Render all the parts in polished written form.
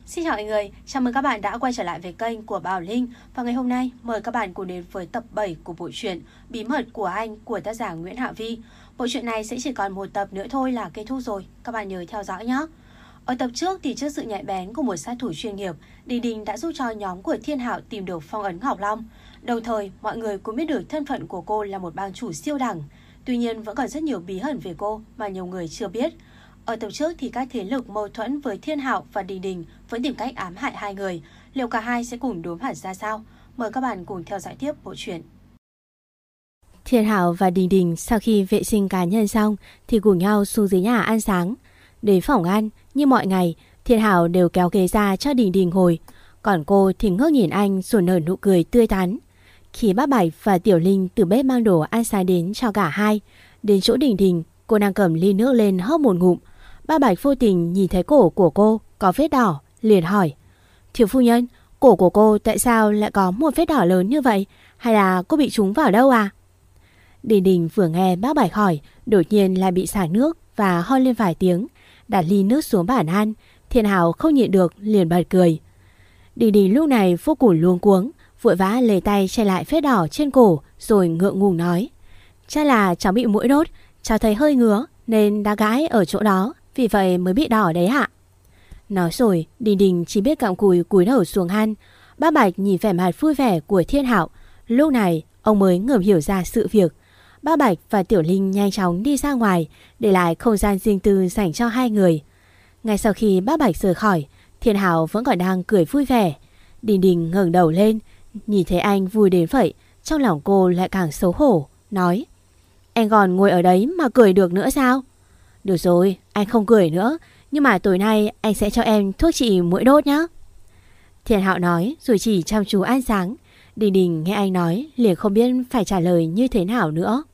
Xin chào mọi người, chào mừng các bạn đã quay trở lại với kênh của Bảo Linh. Và ngày hôm nay mời các bạn cùng đến với tập 7 của bộ truyện Bí mật của anh của tác giả Nguyễn Hạ Vi. Bộ truyện này sẽ chỉ còn một tập nữa thôi là kết thúc rồi, các bạn nhớ theo dõi nhé. Ở tập trước thì trước sự nhạy bén của một sát thủ chuyên nghiệp, Đình Đình đã giúp cho nhóm của Thiên Hạo tìm được phong ấn Ngọc Long. Đồng thời mọi người cũng biết được thân phận của cô là một bang chủ siêu đẳng. Tuy nhiên vẫn còn rất nhiều bí ẩn về cô mà nhiều người chưa biết. Ở tập trước thì các thế lực mâu thuẫn với Thiên Hạo và Đình Đình vẫn tìm cách ám hại hai người. Liệu cả hai sẽ cùng đối mặt ra sao? Mời các bạn cùng theo dõi tiếp bộ truyện. Thiên Hạo và Đình Đình sau khi vệ sinh cá nhân xong thì cùng nhau xuống dưới nhà ăn sáng. Đến phòng ăn, như mọi ngày, Thiên Hạo đều kéo ghế ra cho Đình Đình ngồi. Còn cô thì ngước nhìn anh rồi nở nụ cười tươi tắn. Khi bác Bạch và Tiểu Linh từ bếp mang đồ ăn sáng đến cho cả hai, đến chỗ Đình Đình, cô đang cầm ly nước lên hớp một ngụm. Bác Bạch vô tình nhìn thấy cổ của cô có vết đỏ, liền hỏi: "Thiếu phu nhân, cổ của cô tại sao lại có một vết đỏ lớn như vậy? Hay là cô bị trúng vào đâu à?" Đình Đình vừa nghe bác Bạch hỏi, đột nhiên lại bị xả nước và ho lên vài tiếng, đặt ly nước xuống bàn ăn. Thiên Hạo không nhịn được liền bật cười. Đình Đình lúc này vô cùng luống cuống, vội vã lấy tay che lại vết đỏ trên cổ rồi ngượng ngùng nói: "Chắc là cháu bị muỗi đốt, cháu thấy hơi ngứa nên đã gãi ở chỗ đó, vì vậy mới bị đỏ đấy ạ." Nói rồi Đình Đình chỉ biết cặm cúi cúi đầu xuống ăn. Bác Bạch nhìn vẻ mặt vui vẻ của Thiên Hạo, lúc này ông mới ngầm hiểu ra sự việc. Bác Bạch và Tiểu Linh nhanh chóng đi ra ngoài, để lại không gian riêng tư dành cho hai người. Ngay sau khi bác Bạch rời khỏi, Thiên Hạo vẫn còn đang cười vui vẻ. Đình Đình ngẩng đầu lên, nhìn thấy anh vui đến vậy, trong lòng cô lại càng xấu hổ, nói: "Anh còn ngồi ở đấy mà cười được nữa sao?" "Được rồi, anh không cười nữa, nhưng mà tối nay anh sẽ cho em thuốc trị muỗi đốt nhé." Thiên Hạo nói rồi chỉ chăm chú ăn sáng. Đình Đình nghe anh nói liền không biết phải trả lời như thế nào nữa.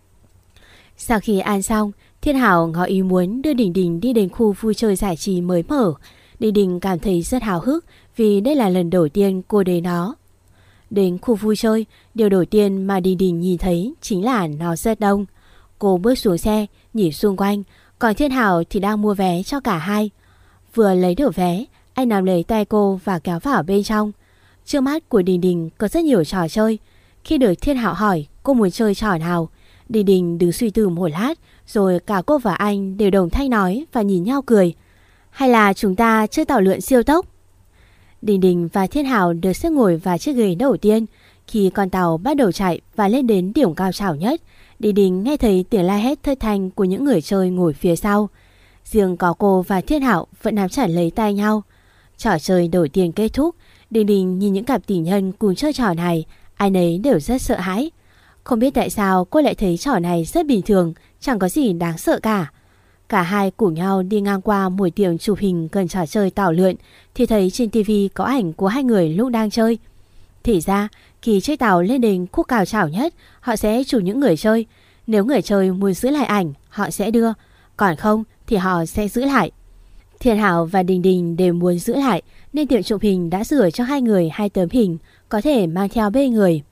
Sau khi ăn xong, Thiên Hạo ngỏ ý muốn đưa Đình Đình đi đến khu vui chơi giải trí mới mở. Đình Đình cảm thấy rất háo hức vì đây là lần đầu tiên cô đến đó. Đến khu vui chơi, điều đầu tiên mà Đình Đình nhìn thấy chính là nó rất đông. Cô bước xuống xe, nhìn xung quanh, còn Thiên Hạo thì đang mua vé cho cả hai. Vừa lấy được vé, anh nắm lấy tay cô và kéo vào bên trong. Trước mắt của Đình Đình có rất nhiều trò chơi. Khi được Thiên Hạo hỏi cô muốn chơi trò nào, Đình Đình đứng suy tư một lát, rồi cả cô và anh đều đồng thanh nói và nhìn nhau cười: "Hay là chúng ta chơi tàu lượn siêu tốc?" Đình Đình và Thiên Hạo được xếp ngồi vào chiếc ghế đầu tiên. Khi con tàu bắt đầu chạy và lên đến điểm cao trào nhất, Đình Đình nghe thấy tiếng la hét thất thanh của những người chơi ngồi phía sau. Riêng có cô và Thiên Hạo vẫn nắm chặt lấy tay nhau. Trò chơi đầu tiên kết thúc, Đình Đình nhìn những cặp tình nhân cùng chơi trò này, ai nấy đều rất sợ hãi. Không biết tại sao cô lại thấy trò này rất bình thường, chẳng có gì đáng sợ cả. Cả hai cùng nhau đi ngang qua một tiệm chụp hình gần trò chơi tàu lượn thì thấy trên tivi có ảnh của hai người lúc đang chơi. Thì ra khi chiếc tàu lên đến khúc cao trào nhất, họ sẽ chụp những người chơi. Nếu người chơi muốn giữ lại ảnh, họ sẽ đưa, còn không thì họ sẽ giữ lại. Thiên Hạo và Đình Đình đều muốn giữ lại, nên tiệm chụp hình đã rửa cho hai người 2 tấm hình có thể mang theo bên người.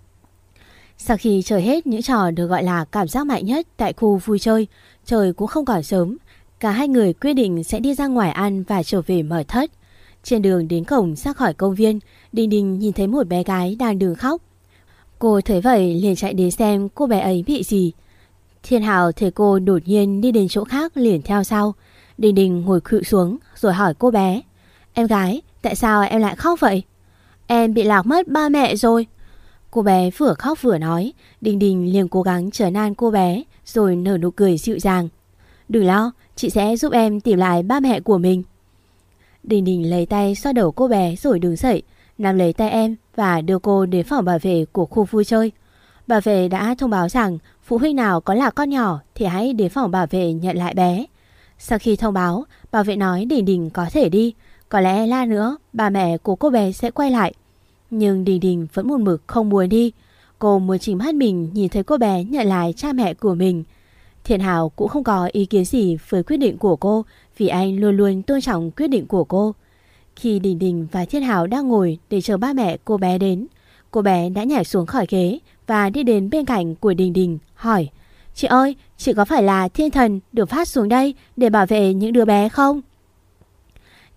Sau khi chơi hết những trò được gọi là cảm giác mạnh nhất tại khu vui chơi, trời cũng không còn sớm. Cả hai người quyết định sẽ đi ra ngoài ăn và trở về mở thất. Trên đường đến cổng ra khỏi công viên, Đình Đình nhìn thấy một bé gái đang đứng khóc. Cô thấy vậy liền chạy đến xem cô bé ấy bị gì. Thiên Hạo thấy cô đột nhiên đi đến chỗ khác liền theo sau. Đình Đình ngồi khuỵu xuống rồi hỏi cô bé: "Em gái, tại sao em lại khóc vậy?" "Em bị lạc mất ba mẹ rồi." Cô bé vừa khóc vừa nói. Đình Đình liền cố gắng trấn an cô bé rồi nở nụ cười dịu dàng: "Đừng lo, chị sẽ giúp em tìm lại ba mẹ của mình." Đình Đình lấy tay xoa đầu cô bé rồi đứng dậy, nắm lấy tay em và đưa cô đến phòng bảo vệ của khu vui chơi. Bảo vệ đã thông báo rằng phụ huynh nào có lạc con nhỏ thì hãy đến phòng bảo vệ nhận lại bé. Sau khi thông báo, bảo vệ nói Đình Đình có thể đi. Có lẽ lát nữa ba mẹ của cô bé sẽ quay lại. Nhưng Đình Đình vẫn một mực không muốn đi. Cô muốn chính mắt mình nhìn thấy cô bé nhận lại cha mẹ của mình. Thiên Hạo cũng không có ý kiến gì với quyết định của cô, vì anh luôn luôn tôn trọng quyết định của cô. Khi Đình Đình và Thiên Hạo đang ngồi để chờ ba mẹ cô bé đến, cô bé đã nhảy xuống khỏi ghế và đi đến bên cạnh của Đình Đình hỏi: "Chị ơi, chị có phải là thiên thần được phát xuống đây để bảo vệ những đứa bé không?"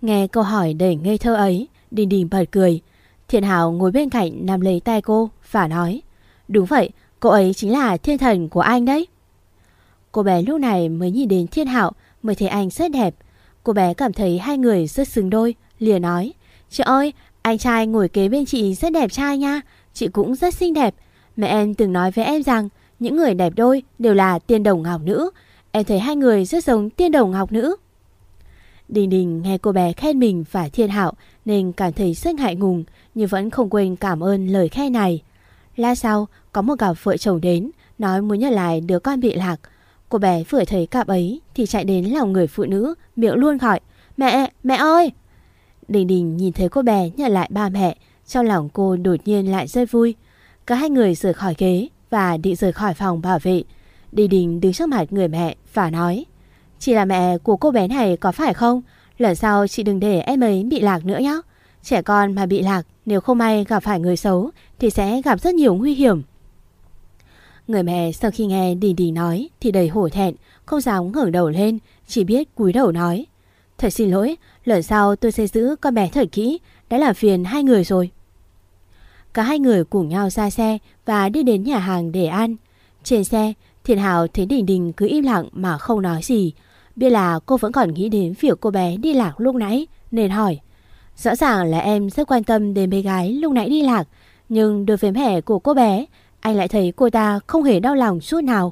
Nghe câu hỏi đầy ngây thơ ấy, Đình Đình bật cười. Thiện Hảo ngồi bên cạnh nắm lấy tay cô và nói: Đúng vậy, cô ấy chính là thiên thần của anh đấy. Cô bé lúc này mới nhìn đến Thiên Hạo, mới thấy anh rất đẹp. Cô bé cảm thấy hai người rất xứng đôi, liền nói: Chị ơi, anh trai ngồi kế bên chị rất đẹp trai nha. Chị cũng rất xinh đẹp. Mẹ em từng nói với em rằng những người đẹp đôi đều là tiên đồng ngọc nữ. Em thấy hai người rất giống tiên đồng ngọc nữ. Đình Đình nghe cô bé khen mình và Thiên Hạo nên cảm thấy rất ngại ngùng, nhưng vẫn không quên cảm ơn lời khen này. Lát sau có một cặp vợ chồng đến, nói muốn nhận lại đứa con bị lạc. Cô bé vừa thấy cặp ấy thì chạy đến lòng người phụ nữ, miệng luôn gọi: Mẹ, mẹ ơi! Đình Đình nhìn thấy cô bé nhận lại ba mẹ, trong lòng cô đột nhiên lại rất vui. Cả hai người rời khỏi ghế và định rời khỏi phòng bảo vệ. Đình Đình đứng trước mặt người mẹ và nói: Chị là mẹ của cô bé này có phải không? Lần sau chị đừng để em ấy bị lạc nữa nhé. Trẻ con mà bị lạc, nếu không may gặp phải người xấu thì sẽ gặp rất nhiều nguy hiểm. Người mẹ sau khi nghe Đình Đình nói thì đầy hổ thẹn, không dám ngẩng đầu lên, chỉ biết cúi đầu nói: Thật xin lỗi, lần sau tôi sẽ giữ con bé thật kỹ, đã làm phiền hai người rồi. Cả hai người cùng nhau ra xe và đi đến nhà hàng để ăn. Trên xe, Thiên Hảo thấy Đình Đình cứ im lặng mà không nói gì. Biết là cô vẫn còn nghĩ đến việc cô bé đi lạc lúc nãy nên hỏi: Rõ ràng là em rất quan tâm đến bé gái lúc nãy đi lạc, nhưng đối với mẹ của cô bé, anh lại thấy cô ta không hề đau lòng chút nào.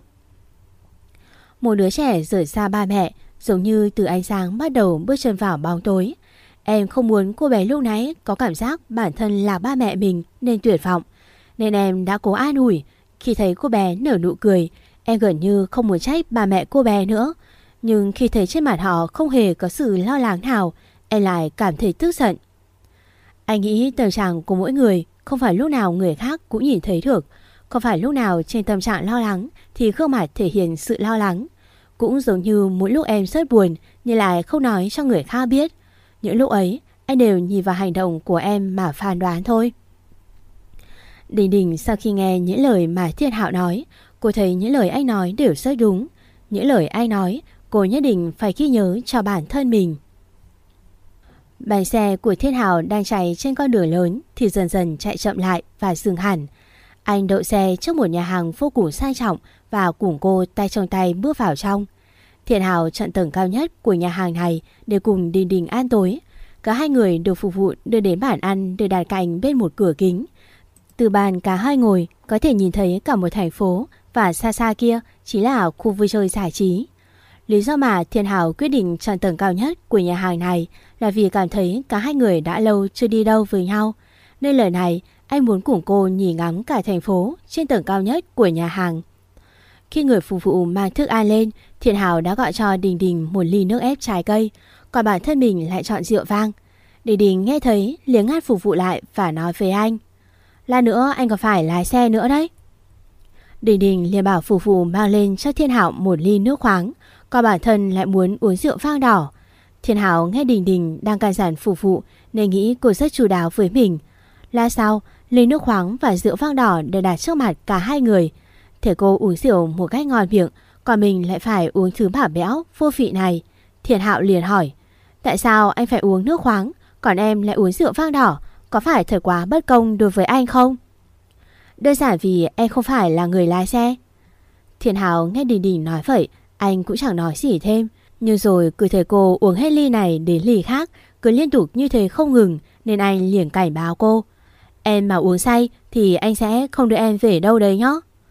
Một đứa trẻ rời xa ba mẹ, giống như từ ánh sáng bắt đầu bước chân vào bóng tối. Em không muốn cô bé lúc nãy có cảm giác bản thân là ba mẹ mình nên tuyệt vọng, nên em đã cố an ủi. Khi thấy cô bé nở nụ cười, em gần như không muốn trách ba mẹ cô bé nữa. Nhưng khi thấy trên mặt họ không hề có sự lo lắng nào, em lại cảm thấy tức giận. Anh nghĩ tâm trạng của mỗi người không phải lúc nào người khác cũng nhìn thấy được. Không phải lúc nào trên tâm trạng lo lắng thì gương mặt thể hiện sự lo lắng. Cũng giống như mỗi lúc em rất buồn nhưng lại không nói cho người khác biết. Những lúc ấy anh đều nhìn vào hành động của em mà phán đoán thôi. Đình Đình sau khi nghe những lời mà Thiên Hạo nói, cô thấy những lời anh nói đều rất đúng. Những lời anh nói cô nhất định phải ghi nhớ cho bản thân mình. Bánh xe của Thiên Hảo đang chạy trên con đường lớn thì dần dần chạy chậm lại và dừng hẳn. Anh đậu xe trước một nhà hàng vô cùng sang trọng và cùng cô tay trong tay bước vào trong. Thiên Hảo chọn tầng cao nhất của nhà hàng này để cùng Đình Đình ăn tối. Cả hai người được phục vụ đưa đến bàn ăn được đặt cạnh bên một cửa kính. Từ bàn cả hai ngồi có thể nhìn thấy cả một thành phố, và xa xa kia chính là khu vui chơi giải trí. Lý do mà Thiên Hảo quyết định chọn tầng cao nhất của nhà hàng này là vì cảm thấy cả hai người đã lâu chưa đi đâu với nhau. Nên lần này anh muốn cùng cô nhìn ngắm cả thành phố trên tầng cao nhất của nhà hàng. Khi người phục vụ mang thức ăn lên, Thiên Hảo đã gọi cho Đình Đình một ly nước ép trái cây, còn bản thân mình lại chọn rượu vang. Đình Đình nghe thấy liền ngắt phục vụ lại và nói với anh: Lát nữa anh còn phải lái xe nữa đấy. Đình Đình liền bảo phục vụ mang lên cho Thiên Hảo một ly nước khoáng, còn bản thân lại muốn uống rượu vang đỏ. Thiên Hảo nghe Đình Đình đang can dặn phục vụ nên nghĩ cô rất chu đáo với mình. Lát sau, ly nước khoáng và rượu vang đỏ được đặt trước mặt cả hai người. Thế cô uống rượu một cách ngon miệng, còn mình lại phải uống thứ bả béo vô vị này. Thiên Hảo liền hỏi: Tại sao anh phải uống nước khoáng, còn em lại uống rượu vang đỏ? Có phải thật quá bất công đối với anh không? Đơn giản vì em không phải là người lái xe. Thiên Hảo nghe Đình Đình nói vậy, anh cũng chẳng nói gì thêm. Nhưng rồi cứ thấy cô uống hết ly này đến ly khác, cứ liên tục như thế không ngừng, nên anh liền cảnh báo cô: Em mà uống say thì anh sẽ không đưa em về đâu đấy nhá.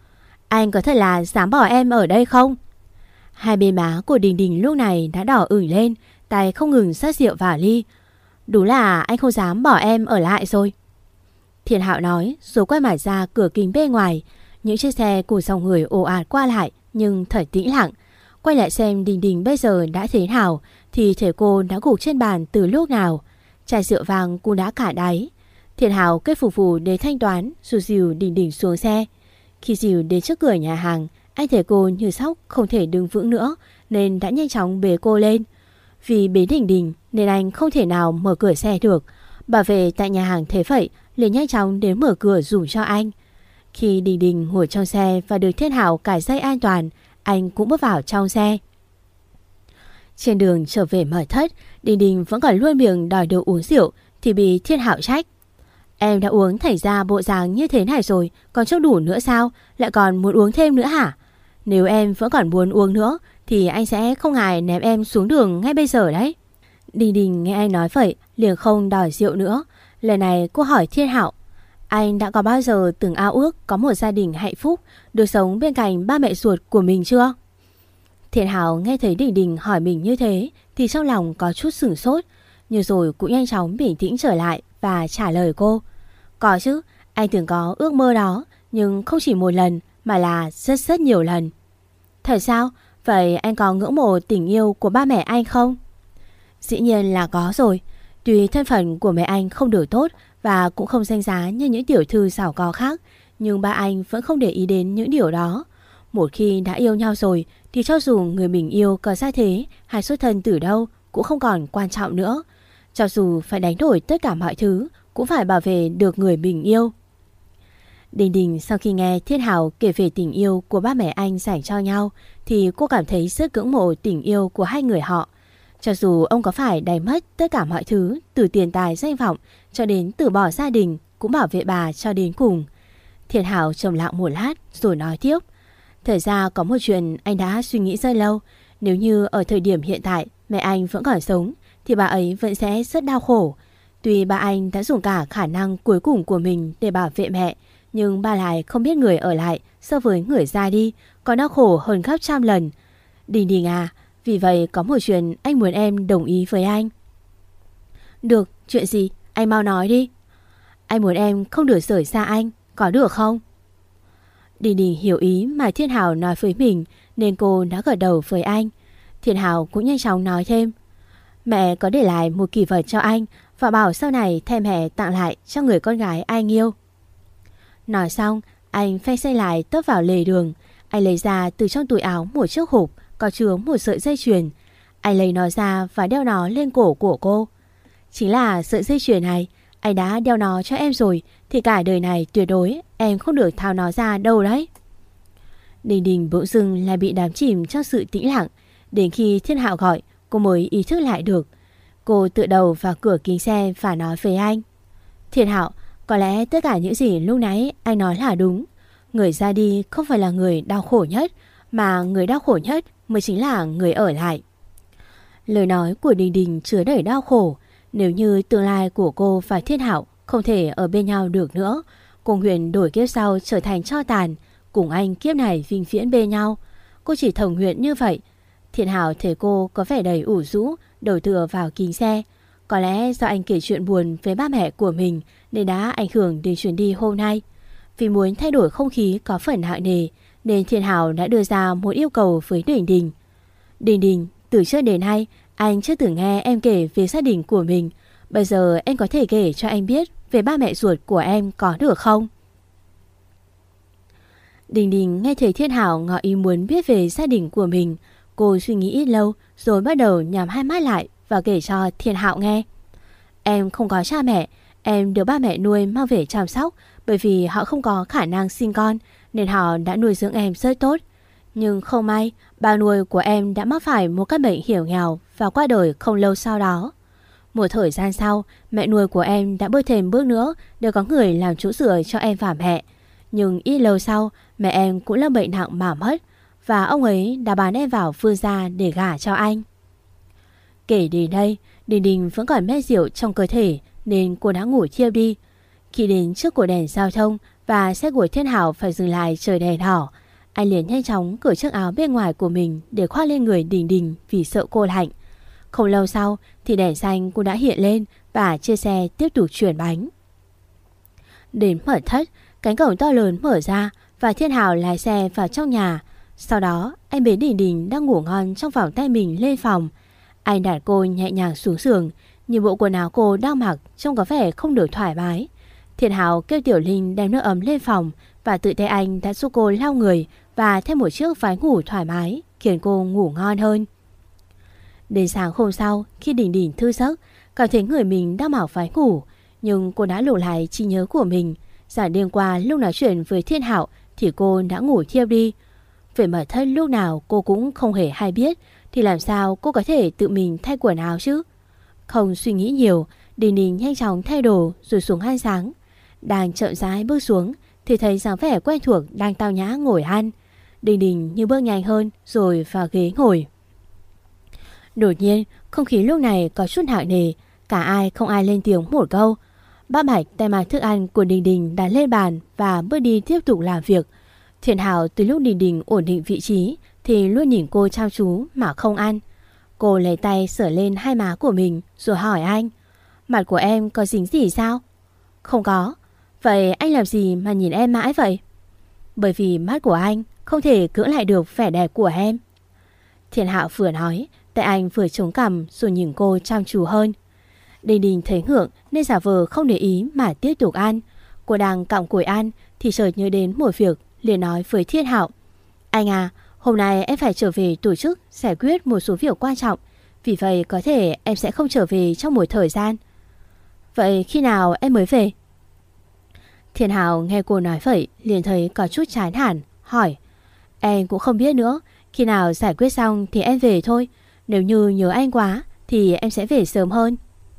Anh có thật là dám bỏ em ở đây không? Hai bên má của Đình Đình lúc này đã đỏ ửng lên, tay không ngừng xách rượu vào ly. Đúng là anh không dám bỏ em ở lại rồi. Thiên Hạo nói rồi quay mặt ra cửa kính bên ngoài. Những chiếc xe của dòng người ồ ạt qua lại nhưng thật tĩnh lặng. Quay lại xem Đình Đình bây giờ đã thế nào thì thấy cô đã gục trên bàn từ lúc nào. Chai rượu vàng cũng đã cả đáy. Thiên Hạo kết phục vụ để thanh toán rồi dìu Đình Đình xuống xe. Khi dìu đến trước cửa nhà hàng, anh thấy cô như sóc không thể đứng vững nữa nên đã nhanh chóng bế cô lên. Vì bế Đình Đình nên anh không thể nào mở cửa xe được. Bảo vệ tại nhà hàng thấy vậy liền nhanh chóng đến mở cửa rủ cho anh. Khi Đình Đình ngồi trong xe và được Thiên Hảo cài dây an toàn, anh cũng bước vào trong xe. Trên đường trở về mật thất, Đình Đình vẫn còn luôn miệng đòi được uống rượu thì bị Thiên Hạo trách. Em đã uống thành ra bộ dáng như thế này rồi, còn chưa đủ nữa sao? Lại còn muốn uống thêm nữa hả? Nếu em vẫn còn muốn uống nữa thì anh sẽ không ngại ném em xuống đường ngay bây giờ đấy. Đình Đình nghe anh nói vậy liền không đòi rượu nữa. Lần này cô hỏi Thiên Hạo, anh đã có bao giờ từng ao ước có một gia đình hạnh phúc, được sống bên cạnh ba mẹ ruột của mình chưa? Thiên Hạo nghe thấy Đình Đình hỏi mình như thế thì trong lòng có chút sửng sốt, nhưng rồi cũng nhanh chóng bình tĩnh trở lại và trả lời cô. Có chứ, anh từng có ước mơ đó, nhưng không chỉ một lần mà là rất nhiều lần. Thật sao? Vậy anh có ngưỡng mộ tình yêu của ba mẹ anh không? Dĩ nhiên là có rồi. Tuy thân phận của mẹ anh không được tốt và cũng không danh giá như những tiểu thư giàu có khác, nhưng ba anh vẫn không để ý đến những điều đó. Một khi đã yêu nhau rồi thì cho dù người mình yêu có gia thế hay xuất thân từ đâu cũng không còn quan trọng nữa. Cho dù phải đánh đổi tất cả mọi thứ cũng phải bảo vệ được người mình yêu. Đình Đình sau khi nghe Thiên Hạo kể về tình yêu của ba mẹ anh dành cho nhau thì cô cảm thấy rất ngưỡng mộ tình yêu của hai người họ. Cho dù ông có phải đánh mất tất cả mọi thứ, từ tiền tài danh vọng cho đến từ bỏ gia đình, cũng bảo vệ bà cho đến cùng. Thiên Hạo trầm lặng một lát rồi nói tiếp. Thật ra có một chuyện anh đã suy nghĩ rất lâu. Nếu như ở thời điểm hiện tại mẹ anh vẫn còn sống thì bà ấy vẫn sẽ rất đau khổ. Tuy ba anh đã dùng cả khả năng cuối cùng của mình để bảo vệ mẹ, nhưng ba lại không biết người ở lại so với người ra đi còn đau khổ hơn gấp trăm lần. Đình Đình à, vì vậy có một chuyện anh muốn em đồng ý với anh. Được, chuyện gì? Anh mau nói đi. Anh muốn em không được rời xa anh, có được không? Đình Đình hiểu ý mà Thiên Hạo nói với mình nên cô đã gật đầu với anh. Thiên Hạo cũng nhanh chóng nói thêm. Mẹ có để lại một kỷ vật cho anh và bảo sau này thay mẹ tặng lại cho người con gái anh yêu. Nói xong, anh phanh xe lại tấp vào lề đường. Anh lấy ra từ trong túi áo một chiếc hộp có chứa một sợi dây chuyền. Anh lấy nó ra và đeo nó lên cổ của cô. Chính là sợi dây chuyền này. Anh đã đeo nó cho em rồi thì cả đời này tuyệt đối em không được tháo nó ra đâu đấy. Đình Đình bỗng dưng lại bị đắm chìm trong sự tĩnh lặng. Đến khi Thiên Hạo gọi, cô mới ý thức lại được. Cô tựa đầu vào cửa kính xe và nói với anh. Thiên Hạo, có lẽ tất cả những gì lúc nãy anh nói là đúng. Người ra đi không phải là người đau khổ nhất, mà người đau khổ nhất mới chính là người ở lại. Lời nói của Đình Đình chứa đầy đau khổ. Nếu như tương lai của cô và Thiên Hạo không thể ở bên nhau được nữa, cô nguyện đổi kiếp sau trở thành tro tàn, cùng anh kiếp này vĩnh viễn bên nhau. Cô chỉ thầm nguyện như vậy. Thiên Hạo thấy cô có vẻ đầy ủ rũ, đầu tựa vào kính xe. Có lẽ do anh kể chuyện buồn với ba mẹ của mình nên đã ảnh hưởng đến chuyến đi hôm nay. Vì muốn thay đổi không khí có phần nặng nề nên Thiên Hạo đã đưa ra một yêu cầu với Đình Đình. Đình Đình, từ trước đến nay anh chưa từng nghe em kể về gia đình của mình. Bây giờ em có thể kể cho anh biết về ba mẹ ruột của em có được không? Đình Đình nghe thấy Thiên Hạo ngỏ ý muốn biết về gia đình của mình. Cô suy nghĩ ít lâu rồi bắt đầu nhắm hai mắt lại và kể cho Thiên Hạo nghe. Em không có cha mẹ, em được ba mẹ nuôi mang về chăm sóc bởi vì họ không có khả năng sinh con nên họ đã nuôi dưỡng em rất tốt. Nhưng không may, ba nuôi của em đã mắc phải một căn bệnh hiểm nghèo và qua đời không lâu sau đó. Một thời gian sau, mẹ nuôi của em đã bước thêm bước nữa để có người làm chỗ dựa cho em và mẹ. Nhưng ít lâu sau, mẹ em cũng lâm bệnh nặng mà mất và ông ấy đã bán em vào Phương gia để gả cho anh. Kể đến đây, Đình Đình vẫn còn men rượu trong cơ thể nên cô đã ngủ thiếp đi. Khi đến trước cổ đèn giao thông và xe của Thiên Hạo phải dừng lại chờ đèn đỏ, anh liền nhanh chóng cởi chiếc áo bên ngoài của mình để khoác lên người Đình Đình vì sợ cô lạnh. Không lâu sau thì đèn xanh cũng đã hiện lên và chiếc xe tiếp tục chuyển bánh. Đến mật thất, cánh cổng to lớn mở ra và Thiên Hạo lái xe vào trong nhà. Sau đó anh bế Đình Đình đang ngủ ngon trong vòng tay mình lên phòng. Anh đặt cô nhẹ nhàng xuống giường, nhìn bộ quần áo cô đang mặc trông có vẻ không được thoải mái. Thiên Hạo kêu Tiểu Linh đem nước ấm lên phòng và tự tay anh đã giúp cô lau người và thêm một chiếc váy ngủ thoải mái khiến cô ngủ ngon hơn. Đến sáng hôm sau, khi Đình Đình thư giấc, cảm thấy người mình đang mặc váy ngủ, nhưng cô đã lộ lại trí nhớ của mình. Rằng đêm qua lúc nói chuyện với Thiên Hạo thì cô đã ngủ thiếp đi. Về mật thất lúc nào cô cũng không hề hay biết, thì làm sao cô có thể tự mình thay quần áo chứ? Không suy nghĩ nhiều, Đình Đình nhanh chóng thay đồ rồi xuống ăn sáng. Đang chậm rãi bước xuống thì thấy dáng vẻ quen thuộc đang tao nhã ngồi ăn. Đình Đình như bước nhanh hơn rồi vào ghế ngồi. Đột nhiên không khí lúc này có chút nặng nề, cả không ai lên tiếng một câu. Bác Bạch tay mang thức ăn của Đình Đình đặt lên bàn và bước đi tiếp tục làm việc. Thiện Hảo từ lúc Đình Đình ổn định vị trí thì luôn nhìn cô chăm chú mà không ăn. Cô lấy tay sờ lên hai má của mình rồi hỏi anh: mặt của em có dính gì sao? Không có. Vậy anh làm gì mà nhìn em mãi vậy? Bởi vì mắt của anh không thể cưỡng lại được vẻ đẹp của em. Thiện Hạo vừa nói, tay anh vừa chống cằm rồi nhìn cô chăm chú hơn. Đình Đình thấy ngượng nên giả vờ không để ý mà tiếp tục ăn. Cô đang cặm cụi ăn thì chợt nhớ đến một việc, liền nói với Thiên Hạo: anh à, hôm nay em phải trở về tổ chức giải quyết một số việc quan trọng, vì vậy có thể em sẽ không trở về trong một thời gian. Vậy khi nào em mới về? Thiên Hạo nghe cô nói vậy liền thấy có chút chán hẳn, hỏi: em cũng không biết nữa, khi nào giải quyết xong thì em về thôi. Nếu như nhớ anh quá thì em sẽ về sớm hơn.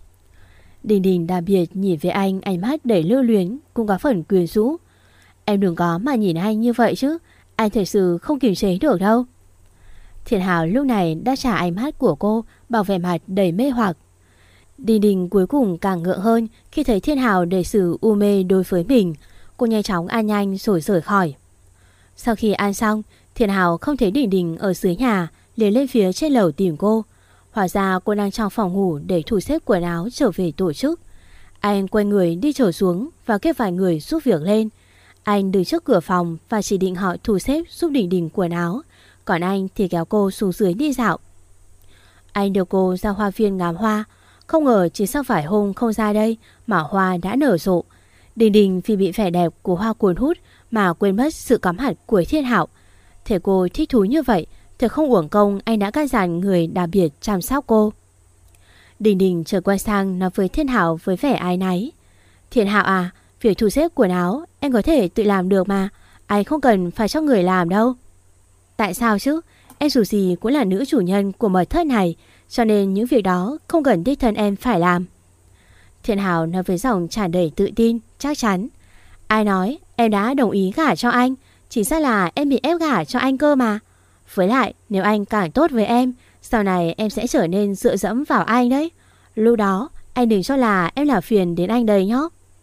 Đình Đình đặc biệt nhìn về anh, ánh mắt đầy lưu luyến cũng có phần quyến rũ. Em đừng có mà nhìn anh như vậy chứ, anh thật sự không kiềm chế được đâu. Thiện Hảo lúc này đã trả ánh mắt của cô bằng vẻ mặt đầy mê hoặc. Đình Đình cuối cùng càng ngượng hơn khi thấy Thiên Hảo để xử u mê đối với mình. Cô nhanh chóng ăn nhanh rồi rời khỏi. Sau khi ăn xong, Thiên Hảo không thấy Đình Đình ở dưới nhà, liền lên phía trên lầu tìm cô. Hóa ra cô đang trong phòng ngủ để thu xếp quần áo trở về tổ chức. Anh quay người đi trở xuống và kêu vài người giúp việc lên. Anh đứng trước cửa phòng và chỉ định họ thu xếp giúp Đình Đình quần áo, còn anh thì kéo cô xuống dưới đi dạo. Anh đưa cô ra hoa viên ngắm hoa. Không ngờ chỉ sau vài hôm không ra đây mà hoa đã nở rộ. Đình Đình vì bị vẻ đẹp của hoa cuốn hút mà quên mất sự cắm hẳn của Thiên Hạo. Thế cô thích thú như vậy thì không uổng công anh đã căn dặn người đặc biệt chăm sóc cô. Đình Đình trở quay sang nói với Thiên Hạo với vẻ áy náy: Thiên Hạo à, việc thu xếp quần áo em có thể tự làm được mà, anh không cần phải cho người làm đâu. Tại sao chứ? Em dù gì cũng là nữ chủ nhân của mật thất này, cho nên những việc đó không cần đích thân em phải làm. Thiên Hảo nói với giọng tràn đầy tự tin, chắc chắn: ai nói em đã đồng ý gả cho anh? Chỉ ra là em bị ép gả cho anh cơ mà. Với lại nếu anh càng tốt với em, sau này em sẽ trở nên dựa dẫm vào anh đấy. Lúc đó anh đừng cho là em làm phiền đến anh đây nhé.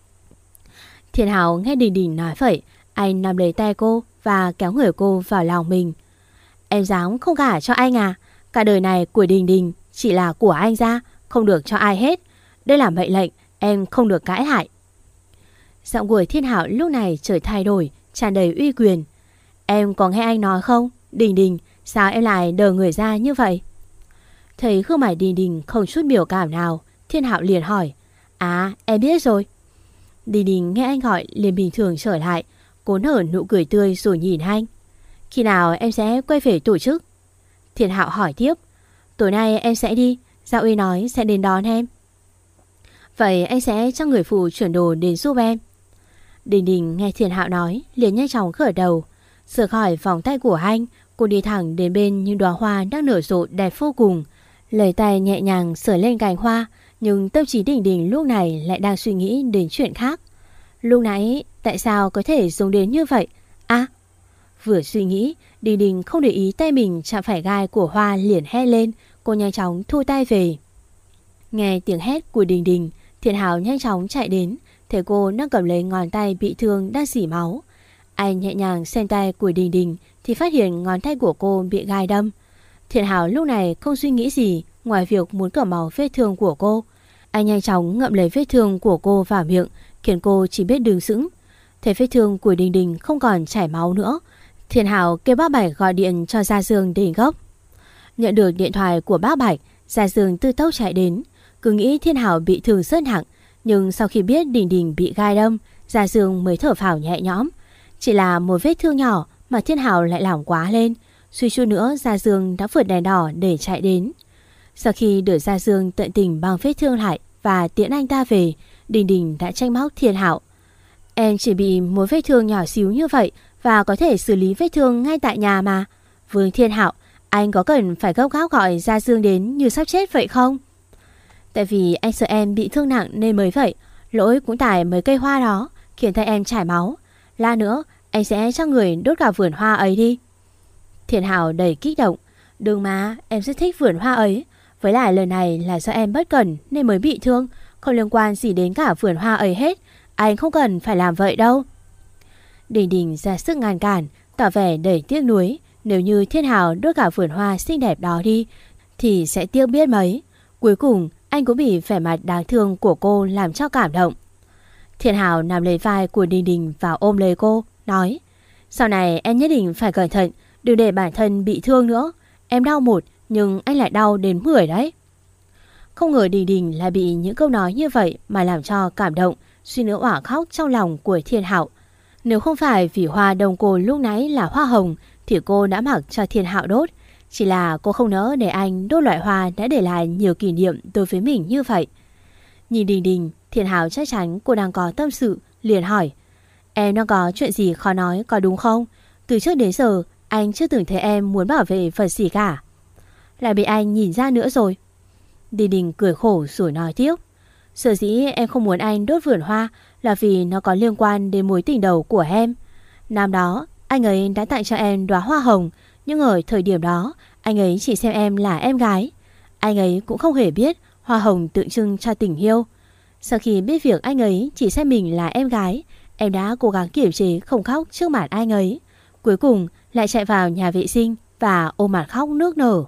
Thiên Hảo nghe Đình Đình nói vậy, anh nắm lấy tay cô và kéo người cô vào lòng mình. Em dám không gả cho anh à? Cả đời này của Đình Đình chỉ là của anh ra, không được cho ai hết. Đây là mệnh lệnh, em không được cãi lại. Giọng của Thiên Hảo lúc này trở thay đổi, tràn đầy uy quyền. Em có nghe anh nói không? Đình Đình, sao em lại đờ người ra như vậy? Thấy gương mặt Đình Đình không chút biểu cảm nào, Thiên Hảo liền hỏi: à, em biết rồi. Đình Đình nghe anh gọi liền bình thường trở lại. Cô nở nụ cười tươi rồi nhìn anh: khi nào em sẽ quay về tổ chức? Thiên Hạo hỏi tiếp: tối nay em sẽ đi, Gia Uy nói sẽ đến đón em. Vậy anh sẽ cho người phụ chuyển đồ đến giúp em. Đình Đình nghe Thiên Hạo nói liền nhanh chóng gật đầu. Rời khỏi vòng tay của anh, cô đi thẳng đến bên những đóa hoa đang nở rộ đẹp vô cùng, lấy tay nhẹ nhàng sờ lên cành hoa. Nhưng tâm trí Đình Đình lúc này lại đang suy nghĩ đến chuyện khác. Lúc nãy tại sao có thể giống đến như vậy? À, vừa suy nghĩ, Đình Đình không để ý tay mình chạm phải gai của hoa liền hét lên. Cô nhanh chóng thu tay về. Nghe tiếng hét của Đình Đình, Thiên Hảo nhanh chóng chạy đến, thấy cô đang cầm lấy ngón tay bị thương đang rỉ máu. Anh nhẹ nhàng xem tay của Đình Đình thì phát hiện ngón tay của cô bị gai đâm. Thiên Hảo lúc này không suy nghĩ gì ngoài việc muốn cầm máu vết thương của cô. Anh nhanh chóng ngậm lấy vết thương của cô vào miệng, khiến cô chỉ biết đứng sững. Thấy vết thương của Đình Đình không còn chảy máu nữa, Thiên Hảo kêu bác Bạch gọi điện cho Gia Dương đến gấp. Nhận được điện thoại của bác Bạch, Gia Dương tư tốc chạy đến. Cứ nghĩ Thiên Hảo bị thương rất nặng, nhưng sau khi biết Đình Đình bị gai đâm, Gia Dương mới thở phào nhẹ nhõm. Chỉ là một vết thương nhỏ mà Thiên Hảo lại làm quá lên. Suy chút nữa Gia Dương đã vượt đèn đỏ để chạy đến. Sau khi đưa Gia Dương tận tình băng vết thương lại và tiễn anh ta về, Đình Đình đã trách móc Thiên Hảo: em chỉ bị một vết thương nhỏ xíu như vậy và có thể xử lý vết thương ngay tại nhà mà. Với Thiên Hảo, Anh có cần phải gấp gáp gọi Gia Dương đến như sắp chết vậy không? Tại vì anh sợ em bị thương nặng nên mới vậy. Lỗi cũng tại mấy cây hoa đó khiến tay em chảy máu. Lát nữa anh sẽ cho người đốt cả vườn hoa ấy đi. Thiện Hảo đầy kích động. Đừng mà, em rất thích vườn hoa ấy. Với lại lần này là do em bất cẩn nên mới bị thương, không liên quan gì đến cả vườn hoa ấy hết. Anh không cần phải làm vậy đâu. Đình Đình ra sức ngăn cản, tỏ vẻ đầy tiếc nuối. Nếu như Thiên Hảo đốt cả vườn hoa xinh đẹp đó đi thì sẽ tiếc biết mấy. Cuối cùng anh cũng bị vẻ mặt đáng thương của cô làm cho cảm động. Thiên Hảo nằm lấy vai của Đình Đình và ôm lấy cô, nói: Sau này em nhất định phải cẩn thận, đừng để bản thân bị thương nữa. Em đau 1 nhưng anh lại đau đến 10 đấy. Không ngờ Đình Đình lại bị những câu nói như vậy mà làm cho cảm động, suy nữa òa khóc trong lòng của Thiên Hảo. Nếu không phải vì hoa đồng cô lúc nãy là hoa hồng thì cô đã mặc cho Thiên Hảo đốt. Chỉ là cô không nỡ để anh đốt loại hoa đã để lại nhiều kỷ niệm đối với mình như vậy. Nhìn Đình Đình, Thiên Hảo chắc chắn cô đang có tâm sự, liền hỏi: Em đang có chuyện gì khó nói có đúng không? Từ trước đến giờ anh chưa từng thấy em muốn bảo vệ vật gì cả. Lại bị anh nhìn ra nữa rồi. Đình Đình cười khổ rồi nói tiếp: Sở dĩ em không muốn anh đốt vườn hoa là vì nó có liên quan đến mối tình đầu của em. Năm đó anh ấy đã tặng cho em đóa hoa hồng, nhưng ở thời điểm đó anh ấy chỉ xem em là em gái. Anh ấy cũng không hề biết hoa hồng tượng trưng cho tình yêu. Sau khi biết việc anh ấy chỉ xem mình là em gái, em đã cố gắng kiềm chế không khóc trước mặt anh ấy. Cuối cùng lại chạy vào nhà vệ sinh và ôm mặt khóc nức nở.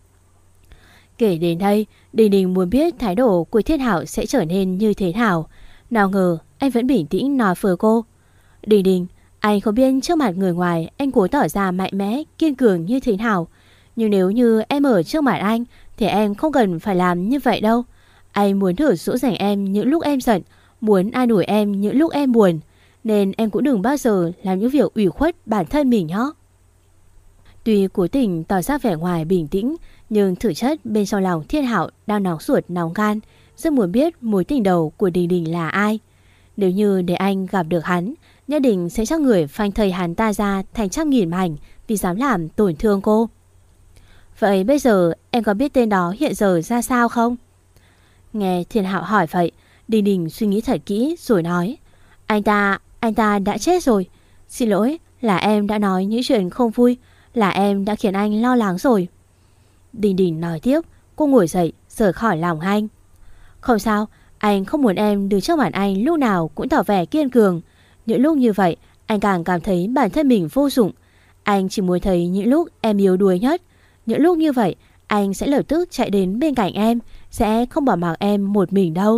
Kể đến đây, Đình Đình muốn biết thái độ của Thiên Hảo sẽ trở nên như thế nào. Nào ngờ anh vẫn bình tĩnh nói với cô: Đình Đình, anh không biết trước mặt người ngoài anh cố tỏ ra mạnh mẽ, kiên cường như thế nào. Nhưng nếu như em ở trước mặt anh thì em không cần phải làm như vậy đâu. Anh muốn thử dỗ dành em những lúc em giận, muốn an ủi em những lúc em buồn. Nên em cũng đừng bao giờ làm những việc ủy khuất bản thân mình nhé. Tuy cố tình tỏ ra vẻ ngoài bình tĩnh, nhưng thực chất bên trong lòng Thiên Hảo đang nóng ruột nóng gan, rất muốn biết mối tình đầu của Đình Đình là ai. Nếu như để anh gặp được hắn, nhất định sẽ cho người phanh thây hắn ta ra thành trăm nghìn mảnh vì dám làm tổn thương cô. Vậy bây giờ em có biết tên đó hiện giờ ra sao không? Nghe Thiên Hảo hỏi vậy, Đình Đình suy nghĩ thật kỹ rồi nói: Anh ta đã chết rồi. Xin lỗi, là em đã nói những chuyện không vui, là em đã khiến anh lo lắng rồi. Đình Đình nói tiếp, cô ngồi dậy rời khỏi lòng anh. Không sao, anh không muốn em đứng trước mặt anh lúc nào cũng tỏ vẻ kiên cường. Những lúc như vậy anh càng cảm thấy bản thân mình vô dụng. Anh chỉ muốn thấy những lúc em yếu đuối nhất. Những lúc như vậy anh sẽ lập tức chạy đến bên cạnh em, sẽ không bỏ mặc em một mình đâu.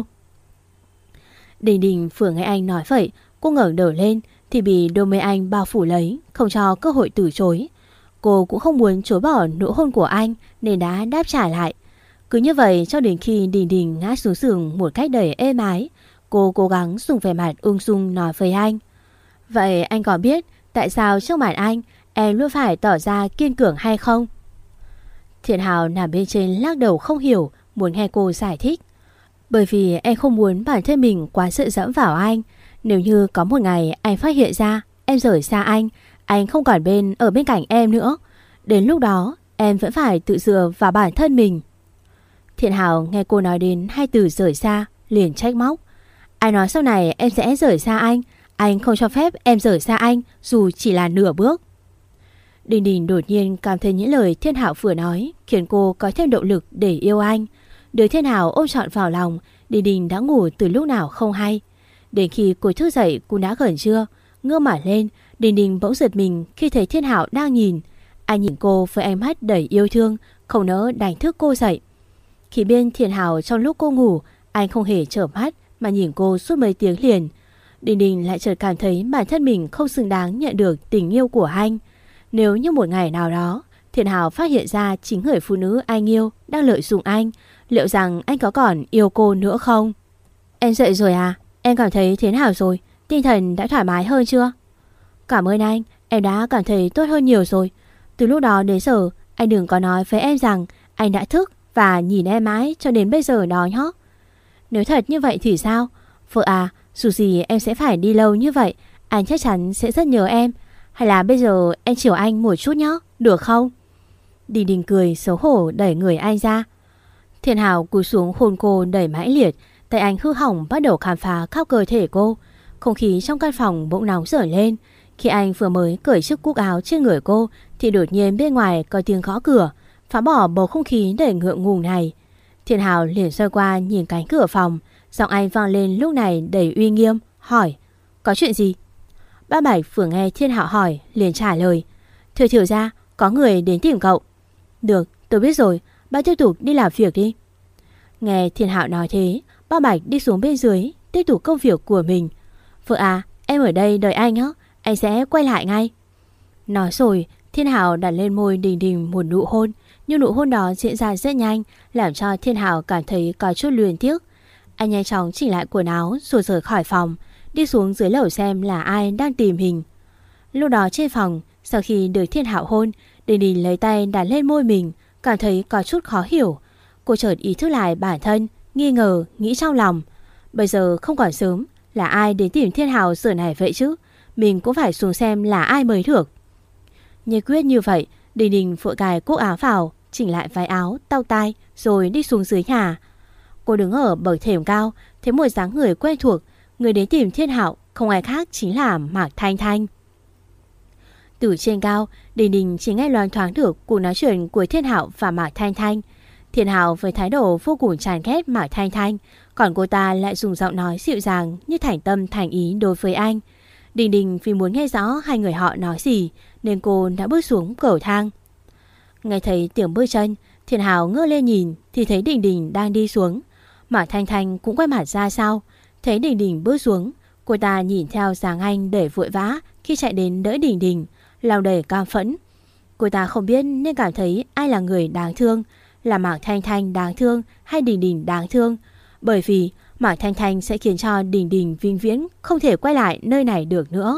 Đình Đình vừa nghe anh nói vậy, cô ngẩng đầu lên thì bị đôi môi anh bao phủ lấy, không cho cơ hội từ chối. Cô cũng không muốn chối bỏ nụ hôn của anh nên đã đáp trả lại. Cứ như vậy cho đến khi Đình Đình ngã xuống giường một cách đầy êm ái, cô cố gắng dùng vẻ mặt ung dung nói với anh: Vậy anh có biết tại sao trước mặt anh em luôn phải tỏ ra kiên cường hay không? Thiên Hảo nằm bên trên lắc đầu không hiểu, muốn nghe cô giải thích. Bởi vì em không muốn bản thân mình quá dựa dẫm vào anh. Nếu như có một ngày anh phát hiện ra em rời xa anh không còn ở bên cạnh em nữa, đến lúc đó em vẫn phải tự dựa vào bản thân mình. Thiên Hảo nghe cô nói đến 2 từ rời xa liền trách móc: Ai nói sau này em sẽ rời xa anh không cho phép em rời xa anh dù chỉ là nửa bước. Đình Đình đột nhiên cảm thấy những lời Thiên Hảo vừa nói khiến cô có thêm động lực để yêu anh. Được Thiên Hảo ôm trọn vào lòng, Đình Đình đã ngủ từ lúc nào không hay. Đến khi cô thức dậy cũng đã gần trưa. Ngơ mặt lên, Đình Đình bỗng giật mình khi thấy Thiên Hảo đang nhìn. Anh nhìn cô với ánh mắt đầy yêu thương, không nỡ đánh thức cô dậy. Khi bên Thiên Hảo trong lúc cô ngủ, anh không hề chợp mắt mà nhìn cô suốt mấy tiếng liền. Đình Đình lại chợt cảm thấy bản thân mình không xứng đáng nhận được tình yêu của anh. Nếu như một ngày nào đó Thiên Hảo phát hiện ra chính người phụ nữ anh yêu đang lợi dụng anh, liệu rằng anh có còn yêu cô nữa không? Em dậy rồi à? Em cảm thấy thế nào rồi? Tinh thần đã thoải mái hơn chưa? Cảm ơn anh, em đã cảm thấy tốt hơn nhiều rồi. Từ lúc đó đến giờ anh đừng có nói với em rằng anh đã thức và nhìn em mãi cho đến bây giờ đó nhé. Nếu thật như vậy thì sao? Vợ à, dù gì em sẽ phải đi lâu như vậy, anh chắc chắn sẽ rất nhớ em. Hay là bây giờ em chiều anh một chút nhé, được không? Đình Đình cười xấu hổ đẩy người anh ra. Thiên Hào cúi xuống hôn cô đầy mãnh liệt. Tay anh hư hỏng bắt đầu khám phá khắp cơ thể cô. Không khí trong căn phòng bỗng nóng rởi lên. Khi anh vừa mới cởi chiếc cúc áo trên người cô thì đột nhiên bên ngoài có tiếng gõ cửa, phá bỏ bầu không khí đầy ngượng ngùng này. Thiên Hào liền xoay qua nhìn cánh cửa phòng. Giọng anh vang lên lúc này đầy uy nghiêm, hỏi: Có chuyện gì? Bác Bạch vừa nghe Thiên Hào hỏi liền trả lời: Thưa thiếu gia, có người đến tìm cậu. Được, tôi biết rồi, bác tiếp tục đi làm việc đi. Nghe Thiên Hào nói thế, bác Bạch đi xuống bên dưới tiếp tục công việc của mình. Vợ à, em ở đây đợi anh nhé, anh sẽ quay lại ngay. Nói rồi, Thiên Hào đặt lên môi Đình Đình một nụ hôn. Nhưng nụ hôn đó diễn ra rất nhanh, làm cho Thiên Hào cảm thấy có chút luyến tiếc. Anh nhanh chóng chỉnh lại quần áo rồi rời khỏi phòng, đi xuống dưới lầu xem là ai đang tìm mình. Lúc đó trên phòng, sau khi được Thiên Hào hôn, Đình Đình lấy tay đặt lên môi mình, cảm thấy có chút khó hiểu. Cô chợt ý thức lại bản thân, nghi ngờ, nghĩ trong lòng. Bây giờ không còn sớm, là ai đến tìm Thiên Hào giờ này vậy chứ? Mình cũng phải xuống xem là ai mới được. Như quyết như vậy, Đình Đình vội cài cúc áo vào, chỉnh lại váy áo, tau tai rồi đi xuống dưới nhà. Cô đứng ở bậc thềm cao, thấy một dáng người quen thuộc. Người đến tìm Thiên Hạo không ai khác chính là Mạc Thanh Thanh. Từ trên cao, Đình Đình chỉ nghe loáng thoáng được cuộc nói chuyện của Thiên Hạo và Mạc Thanh Thanh. Thiên Hạo với thái độ vô cùng chán ghét Mạc Thanh Thanh, còn cô ta lại dùng giọng nói dịu dàng như thành tâm thành ý đối với anh. Đình Đình vì muốn nghe rõ hai người họ nói gì nên cô đã bước xuống cầu thang. Nghe thấy tiếng bước chân, Thiên Hào ngước lên nhìn thì thấy Đình Đình đang đi xuống. Mạc Thanh Thanh cũng quay mặt ra sau, thấy Đình Đình bước xuống. Cô ta nhìn theo dáng anh để vội vã khi chạy đến đỡ Đình Đình, lòng đầy cam phẫn. Cô ta không biết nên cảm thấy ai là người đáng thương, là Mạc Thanh Thanh đáng thương hay Đình Đình đáng thương. Bởi vì Mạc Thanh Thanh sẽ khiến cho Đình Đình vĩnh viễn không thể quay lại nơi này được nữa.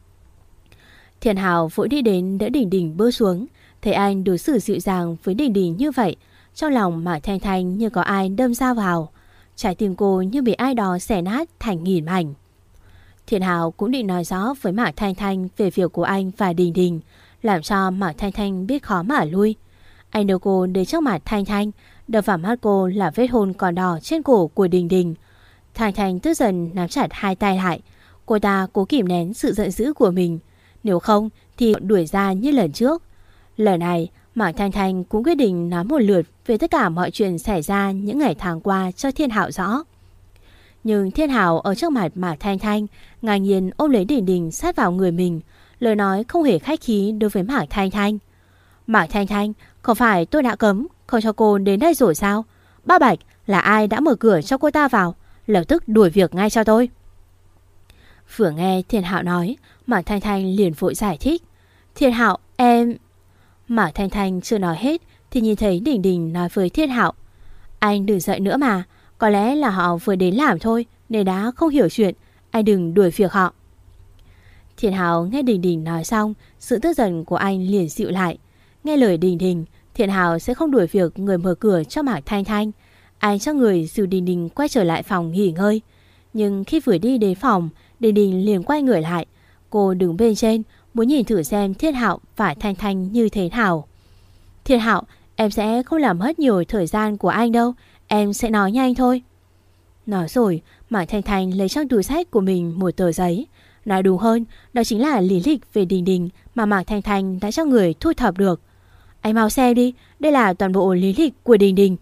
Thiên Hào vội đi đến đỡ Đình Đình bước xuống. Thấy anh đối xử dịu dàng với Đình Đình như vậy, trong lòng Mạc Thanh Thanh như có ai đâm dao vào. Trái tim cô như bị ai đó xẻ nát thành nghìn mảnh. Thiên Hào cũng định nói rõ với Mạc Thanh Thanh về việc của anh và Đình Đình, làm cho Mạc Thanh Thanh biết khó mà lui. Anh đưa cô đến trước mặt Thanh Thanh, đập vào mắt cô là vết hôn còn đỏ trên cổ của Đình Đình. Thanh Thanh tức giận nắm chặt hai tay lại. Cô ta cố kìm nén sự giận dữ của mình, nếu không thì đuổi ra như lần trước. Lần này, Mạc Thanh Thanh cũng quyết định nói một lượt về tất cả mọi chuyện xảy ra những ngày tháng qua cho Thiên Hạo rõ. Nhưng Thiên Hạo ở trước mặt Mạc Thanh Thanh ngang nhiên ôm lấy Đình Đình sát vào người mình, lời nói không hề khách khí đối với Mạc Thanh Thanh. Mạc Thanh Thanh, không phải tôi đã cấm không cho cô đến đây rồi sao? Bác Bạch, là ai đã mở cửa cho cô ta vào? Lập tức đuổi việc ngay cho tôi. Vừa nghe Thiên Hạo nói, Mạc Thanh Thanh liền vội giải thích. Thiên Hạo, em... Mạc Thanh Thanh chưa nói hết thì nhìn thấy Đình Đình nói với Thiên Hạo: Anh đừng giận nữa mà, có lẽ là họ vừa đến làm thôi nên đã không hiểu chuyện, anh đừng đuổi việc họ. Thiên Hạo nghe Đình Đình nói xong, sự tức giận của anh liền dịu lại. Nghe lời Đình Đình, Thiên Hạo sẽ không đuổi việc người mở cửa cho Mạc Thanh Thanh. Anh cho người dìu Đình Đình quay trở lại phòng nghỉ ngơi. Nhưng khi vừa đi đến phòng, Đình Đình liền quay người lại. Cô đứng bên trên, muốn nhìn thử xem Thiên Hạo và Thanh Thanh như thế nào. Thiên Hạo, em sẽ không làm mất nhiều thời gian của anh đâu, em sẽ nói nhanh thôi. Nói rồi, Mạc Thanh Thanh lấy trong túi sách của mình một tờ giấy. Nói đúng hơn, đó chính là lý lịch về Đình Đình mà Mạc Thanh Thanh đã cho người thu thập được. Anh mau xem đi, đây là toàn bộ lý lịch của Đình Đình.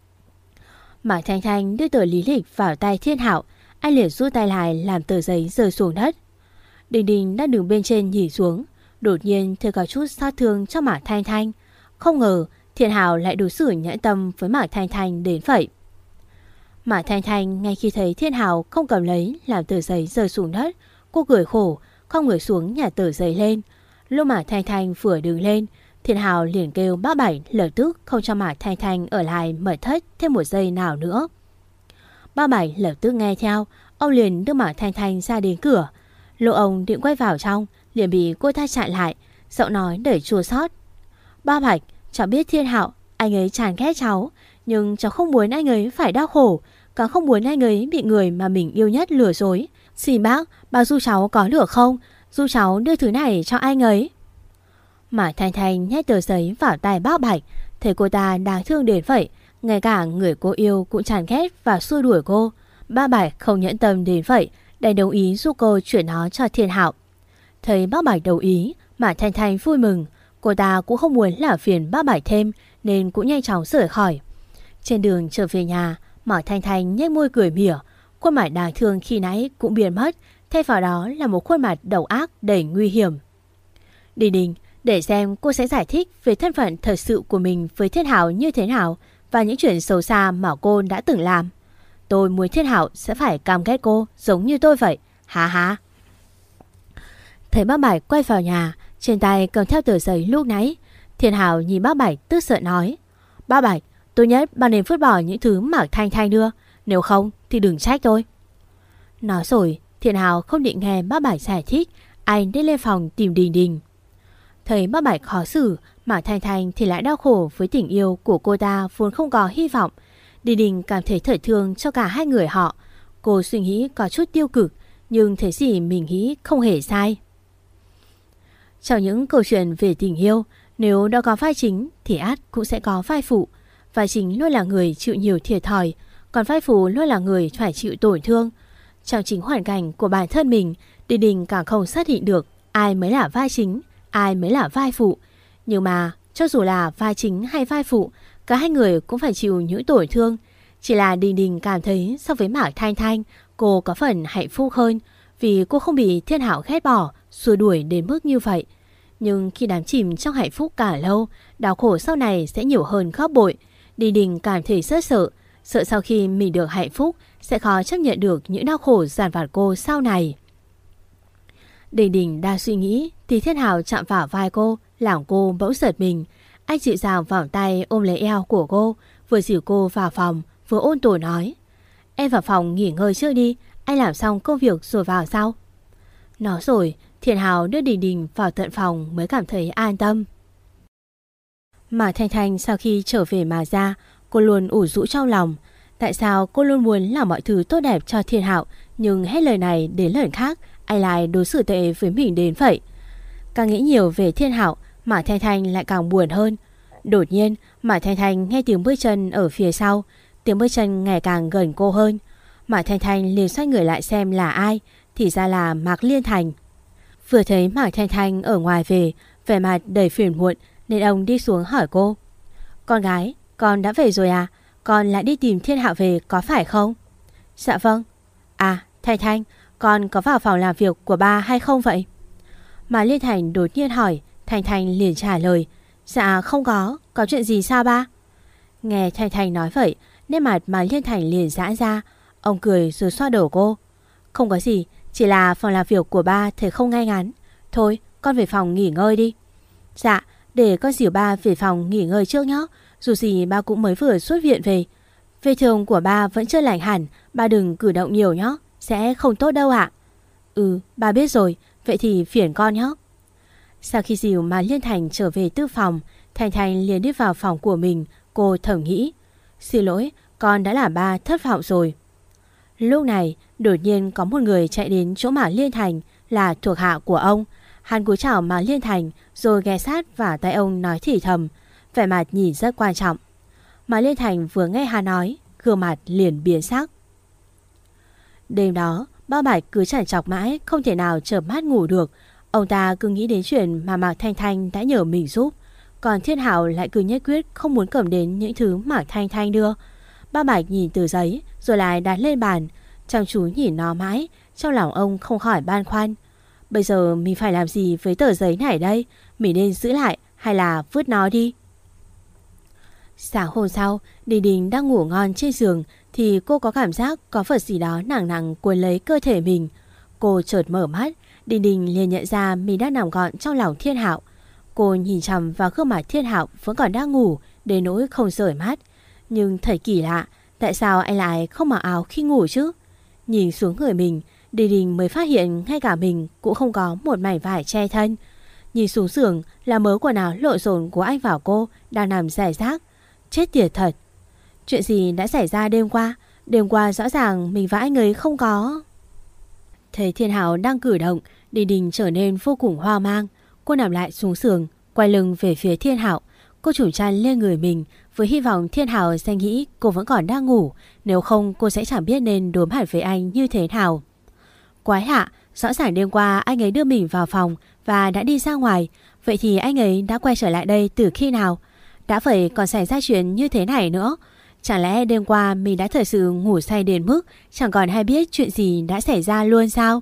Mạc Thanh Thanh đưa tờ lý lịch vào tay Thiên Hạo, anh liền rút tay lại làm tờ giấy rơi xuống đất. Đình Đình đang đứng bên trên nhìn xuống, đột nhiên thấy có chút xót thương cho Mạc Thanh Thanh. Không ngờ Thiên Hạo lại đối xử nhẫn tâm với Mạc Thanh Thanh đến vậy. Mạc Thanh Thanh ngay khi thấy Thiên Hạo không cầm lấy làm tờ giấy rơi xuống đất, cô cười khổ, không người xuống nhặt tờ giấy lên. Lúc Mạc Thanh Thanh vừa đứng lên, Thiên Hạo liền kêu bác Bảy lập tức không cho Mạc Thanh Thanh ở lại mật thất thêm một giây nào nữa. Bác Bảy lập tức nghe theo, ông liền đưa Mạc Thanh Thanh ra đến cửa. Lúc ông định quay vào trong, liền bị cô ta chặn lại, giọng nói đầy chua xót. Bác Bạch, cháu biết Thiên Hạo, anh ấy chán ghét cháu, nhưng cháu không muốn anh ấy phải đau khổ, càng không muốn anh ấy bị người mà mình yêu nhất lừa dối. Xin bác giúp cháu có được không? Giúp cháu đưa thứ này cho anh ấy. Mã Thanh Thanh nhét tờ giấy vào tay Bác Bạch. Thấy cô ta đáng thương đến vậy, ngay cả người cô yêu cũng chán ghét và xua đuổi cô. Bác Bạch không nhẫn tâm đến vậy, đành đồng ý giúp cô chuyển nó cho Thiên Hạo. Thấy Bác Bạch đồng ý, Mã Thanh Thanh vui mừng. Cô ta cũng không muốn làm phiền Bác Bạch thêm nên cũng nhanh chóng rời khỏi. Trên đường trở về nhà, Mã Thanh Thanh nhếch môi cười mỉa. Khuôn mặt đáng thương khi nãy cũng biến mất, thay vào đó là một khuôn mặt độc ác đầy nguy hiểm. Đình Đình, để xem cô sẽ giải thích về thân phận thật sự của mình với Thiên Hạo như thế nào và những chuyện xấu xa mà cô đã từng làm. Tôi muốn Thiên Hạo sẽ phải cam ghét cô giống như tôi vậy. Há há. Thấy Bác Bạch quay vào nhà, trên tay cầm theo tờ giấy lúc nãy. Thiên Hạo nhìn Bác Bạch tức giận nói: Bác Bạch, tôi nhất bạn nên vứt bỏ những thứ Mạc Thanh Thanh đưa, nếu không thì đừng trách tôi. Nói rồi, Thiên Hạo không định nghe Bác Bạch giải thích, anh đi lên phòng tìm Đình Đình. Thấy Bác Bạch khó xử, Mạc Thanh Thanh thì lại đau khổ với tình yêu của cô ta vốn không có hy vọng. Đình Đình cảm thấy thở thương cho cả hai người họ. Cô suy nghĩ có chút tiêu cực, nhưng thấy gì mình nghĩ không hề sai. Trong những câu chuyện về tình yêu, nếu đã có vai chính thì ắt cũng sẽ có vai phụ. Vai chính luôn là người chịu nhiều thiệt thòi, còn vai phụ luôn là người phải chịu tổn thương. Trong chính hoàn cảnh của bản thân mình, Đình Đình càng không xác định được ai mới là vai chính, ai mới là vai phụ. Nhưng mà cho dù là vai chính hay vai phụ, cả hai người cũng phải chịu những tổn thương. Chỉ là Đình Đình cảm thấy so với Mạc Thanh Thanh, cô có phần hạnh phúc hơn, vì cô không bị Thiên Hạo ghét bỏ, xua đuổi đến mức như vậy. Nhưng khi đắm chìm trong hạnh phúc cả lâu, đau khổ sau này sẽ nhiều hơn gấp bội. Đình Đình cảm thấy rất sợ, sợ sau khi mình được hạnh phúc sẽ khó chấp nhận được những đau khổ dằn vặt cô sau này. Đình Đình đang suy nghĩ thì Thiên Hạo chạm vào vai cô, làm cô bỗng giật mình. Anh dịu dàng vòng tay ôm lấy eo của cô, vừa dìu cô vào phòng, vừa ôn tồn nói: Em vào phòng nghỉ ngơi trước đi, anh làm xong công việc rồi vào sau. Nói rồi, Thiên Hạo đưa Đình Đình vào tận phòng mới cảm thấy an tâm. Mà Thanh Thanh sau khi trở về mà ra, cô luôn ủ rũ trong lòng. Tại sao cô luôn muốn làm mọi thứ tốt đẹp cho Thiên Hạo, nhưng hết lời này đến lời khác, anh lại đối xử tệ với mình đến vậy. Càng nghĩ nhiều về Thiên Hạo, Mã Thanh Thanh lại càng buồn hơn. Đột nhiên, Mã Thanh Thanh nghe tiếng bước chân ở phía sau. Tiếng bước chân ngày càng gần cô hơn. Mã Thanh Thanh liền xoay người lại xem là ai, thì ra là Mạc Liên Thành. Vừa thấy Mã Thanh Thanh ở ngoài về, vẻ mặt đầy phiền muộn, nên ông đi xuống hỏi cô: Con gái, con đã về rồi à? Con lại đi tìm Thiên Hạo về có phải không? Dạ vâng. À, Thanh Thanh, con có vào phòng làm việc của ba hay không vậy? Mã Liên Thành đột nhiên hỏi. Thanh Thanh liền trả lời: Dạ không có chuyện gì sao ba? Nghe Thanh Thanh nói vậy, nét mặt Mã Liên Thành liền giãn ra. Ông cười rồi xoa đầu cô: Không có gì, chỉ là phòng làm việc của ba thấy không ngay ngắn. Thôi, con về phòng nghỉ ngơi đi. Dạ, để con dìu ba về phòng nghỉ ngơi trước nhé. Dù gì ba cũng mới vừa xuất viện về. Vết thương của ba vẫn chưa lành hẳn, ba đừng cử động nhiều nhé, sẽ không tốt đâu ạ. Ừ, ba biết rồi, vậy thì phiền con nhé. Sau khi dìu Mã Liên Thành trở về tư phòng, Thanh Thanh liền đi vào phòng của mình. Cô thầm nghĩ: Xin lỗi, con đã làm ba thất vọng rồi. Lúc này, đột nhiên có một người chạy đến chỗ Mã Liên Thành, là thuộc hạ của ông. Hắn cúi chào Mã Liên Thành rồi ghé sát vào tay ông nói thì thầm, vẻ mặt nhìn rất quan trọng. Mã Liên Thành vừa nghe hắn nói, gương mặt liền biến sắc. Đêm đó, Bác Bạch cứ trằn trọc mãi, không thể nào chợp mắt ngủ được. Ông ta cứ nghĩ đến chuyện mà Mạc Thanh Thanh đã nhờ mình giúp, còn Thiên Hạo lại cứ nhất quyết không muốn cầm đến những thứ Mạc Thanh Thanh đưa. Bác Bạch nhìn tờ giấy rồi lại đặt lên bàn, chăm chú nhìn nó mãi. Trong lòng ông không khỏi băn khoăn. Bây giờ mình phải làm gì với tờ giấy này đây? Mình nên giữ lại hay là vứt nó đi? Sáng hôm sau, Đình Đình đang ngủ ngon trên giường thì cô có cảm giác có vật gì đó nặng nặng cuốn lấy cơ thể mình. Cô chợt mở mắt, Đình Đình liền nhận ra mình đang nằm gọn trong lòng Thiên Hạo. Cô nhìn chằm vào gương mặt Thiên Hạo vẫn còn đang ngủ đến nỗi không rời mắt. Nhưng thật kỳ lạ, tại sao anh lại không mặc áo khi ngủ chứ? Nhìn xuống người mình, Đình Đình mới phát hiện ngay cả mình cũng không có một mảnh vải che thân. Nhìn xuống giường là mớ quần áo lộn xộn của anh và cô đang nằm rải rác. Chết tiệt thật. Chuyện gì đã xảy ra đêm qua? Đêm qua rõ ràng mình và anh ấy không có. Thấy Thiên Hạo đang cử động, Đình Đình trở nên vô cùng hoang mang. Cô nằm lại xuống giường, quay lưng về phía Thiên Hạo. Cô trùm chăn lên người mình với hy vọng Thiên Hạo sẽ nghĩ cô vẫn còn đang ngủ, nếu không cô sẽ chẳng biết nên đối mặt với anh như thế nào. Quái lạ, rõ ràng đêm qua anh ấy đưa mình vào phòng và đã đi ra ngoài. Vậy thì anh ấy đã quay trở lại đây từ khi nào? Đã vậy còn xảy ra chuyện như thế này nữa. Chẳng lẽ đêm qua mình đã thật sự ngủ say đến mức chẳng còn hay biết chuyện gì đã xảy ra luôn sao?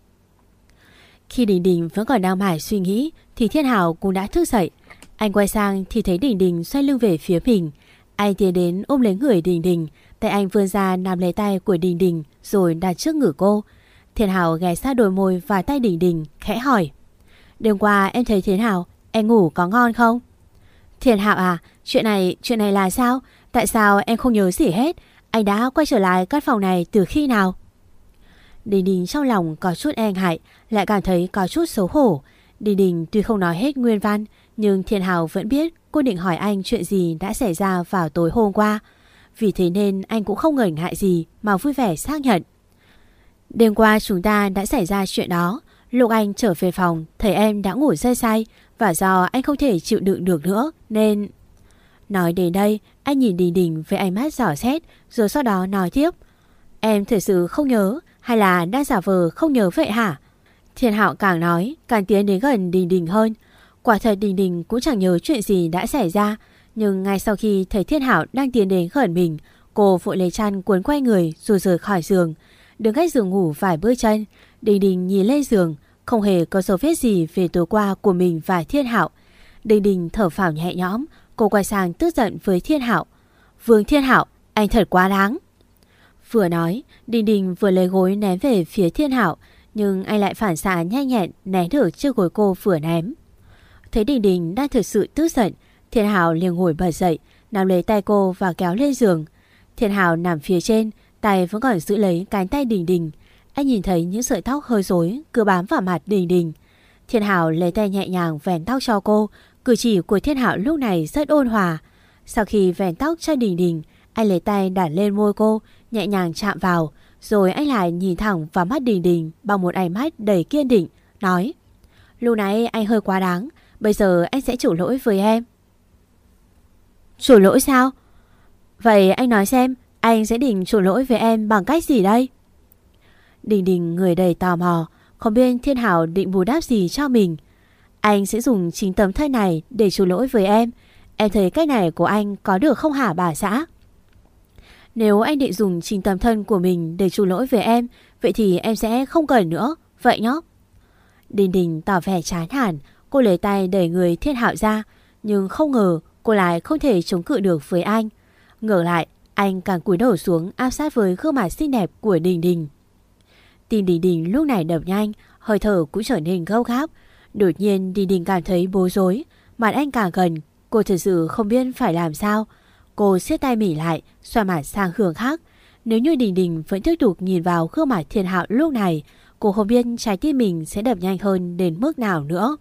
Khi Đình Đình vẫn còn đang mải suy nghĩ thì Thiên Hạo cũng đã thức dậy. Anh quay sang thì thấy Đình Đình xoay lưng về phía mình. Anh tiến đến ôm lấy người Đình Đình, tay anh vươn ra nắm lấy tay của Đình Đình rồi đặt trước ngực cô. Thiên Hạo ghé sát đôi môi và tay Đình Đình, khẽ hỏi: đêm qua em thấy thế nào? Em ngủ có ngon không? Thiên Hạo à, chuyện này là sao? Tại sao em không nhớ gì hết? Anh đã quay trở lại căn phòng này từ khi nào? Đình Đình trong lòng có chút e ngại, lại cảm thấy có chút xấu hổ. Đình Đình tuy không nói hết nguyên văn, nhưng Thiên Hạo vẫn biết cô định hỏi anh chuyện gì đã xảy ra vào tối hôm qua. Vì thế nên anh cũng không ngần ngại gì mà vui vẻ xác nhận: đêm qua chúng ta đã xảy ra chuyện đó. Lúc anh trở về phòng thấy em đã ngủ say say, và do anh không thể chịu đựng được nữa nên... Nói đến đây, anh nhìn Đình Đình với ánh mắt dò xét, rồi sau đó nói tiếp: em thật sự không nhớ hay là đang giả vờ không nhớ vậy hả? Thiên Hạo càng nói càng tiến đến gần Đình Đình hơn. Quả thật Đình Đình cũng chẳng nhớ chuyện gì đã xảy ra, nhưng ngay sau khi thấy Thiên Hạo đang tiến đến gần mình, cô vội lấy chăn cuốn quay người rồi rời khỏi giường. Đứng cách giường ngủ vài bước chân, Đình Đình nhìn lên giường, không hề có dấu vết gì về tối qua của mình và Thiên Hạo. Đình Đình thở phào nhẹ nhõm, cô quay sang tức giận với Thiên Hạo: Vương Thiên Hạo, anh thật quá đáng. Vừa nói, Đình Đình vừa lấy gối ném về phía Thiên Hạo, nhưng anh lại phản xạ nhanh nhẹn né được chiếc gối cô vừa ném. Thấy Đình Đình đang thực sự tức giận, Thiên Hạo liền ngồi bật dậy, nắm lấy tay cô và kéo lên giường. Thiên Hạo nằm phía trên, tay vẫn còn giữ lấy cánh tay Đình Đình. Anh nhìn thấy những sợi tóc hơi rối cứ bám vào mặt Đình Đình. Thiên Hạo lấy tay nhẹ nhàng vén tóc cho cô. Cử chỉ của Thiên Hạo lúc này rất ôn hòa. Sau khi vén tóc cho Đình Đình, anh lấy tay đặt lên môi cô, nhẹ nhàng chạm vào. Rồi anh lại nhìn thẳng vào mắt Đình Đình bằng một ánh mắt đầy kiên định, nói: lúc nãy anh hơi quá đáng, bây giờ anh sẽ chủ lỗi với em. Chủ lỗi sao? Vậy anh nói xem, anh sẽ định chủ lỗi với em bằng cách gì đây? Đình Đình người đầy tò mò, không biết Thiên Hạo định bù đắp gì cho mình. Anh sẽ dùng chính tấm thân này để chủ lỗi với em. Em thấy cách này của anh có được không hả bà xã? Nếu anh định dùng chính tấm thân của mình để chủ lỗi với em, vậy thì em sẽ không cần nữa, vậy nhá. Đình Đình tỏ vẻ chán hẳn. Cô lấy tay đẩy người Thiên Hạo ra, nhưng không ngờ cô lại không thể chống cự được với anh. Ngược lại, anh càng cúi đầu xuống áp sát với gương mặt xinh đẹp của Đình Đình. Tim Đình Đình lúc này đập nhanh, hơi thở cũng trở nên gấp gáp. Đột nhiên Đình Đình cảm thấy bối rối. Mặt anh càng gần, cô thật sự không biết phải làm sao. Cô siết tay mỉ lại, xoay mặt sang hướng khác. Nếu như Đình Đình vẫn tiếp tục nhìn vào gương mặt Thiên Hạo lúc này, cô không biết trái tim mình sẽ đập nhanh hơn đến mức nào nữa.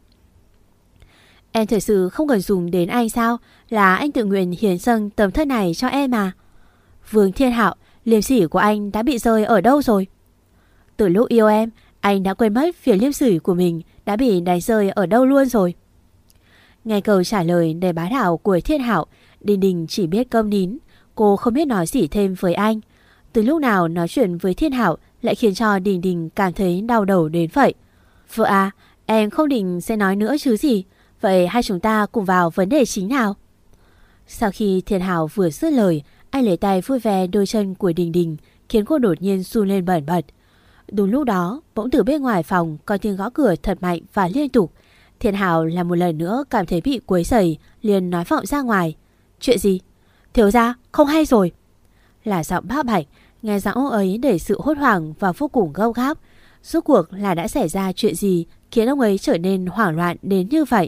Em thật sự không cần dùng đến anh sao? Là anh tự nguyện hiến dâng tấm thân này cho em mà. Vương Thiên Hạo, liêm sỉ của anh đã bị rơi ở đâu rồi? Từ lúc yêu em, anh đã quên mất phía liêm sỉ của mình đã bị đánh rơi ở đâu luôn rồi. Nghe câu trả lời đầy bá đạo của Thiên Hạo, Đình Đình chỉ biết câm nín. Cô không biết nói gì thêm với anh. Từ lúc nào nói chuyện với Thiên Hạo lại khiến cho Đình Đình cảm thấy đau đầu đến vậy. Vợ à, em không định sẽ nói nữa chứ gì. Vậy hai chúng ta cùng vào vấn đề chính nào. Sau khi Thiên Hạo vừa dứt lời, anh lấy tay vui vẻ đôi chân của Đình Đình, khiến cô đột nhiên run lên bẩn bật. Đúng lúc đó, bỗng từ bên ngoài phòng có tiếng gõ cửa thật mạnh và liên tục. Thiên Hạo là một lần nữa cảm thấy bị quấy rầy, liền nói vọng ra ngoài: Chuyện gì? Thiếu gia, không hay rồi. Là giọng Bác Bạch. Nghe giọng ông ấy đầy sự hốt hoảng và vô cùng gấp gáp. Rốt cuộc là đã xảy ra chuyện gì khiến ông ấy trở nên hoảng loạn đến như vậy?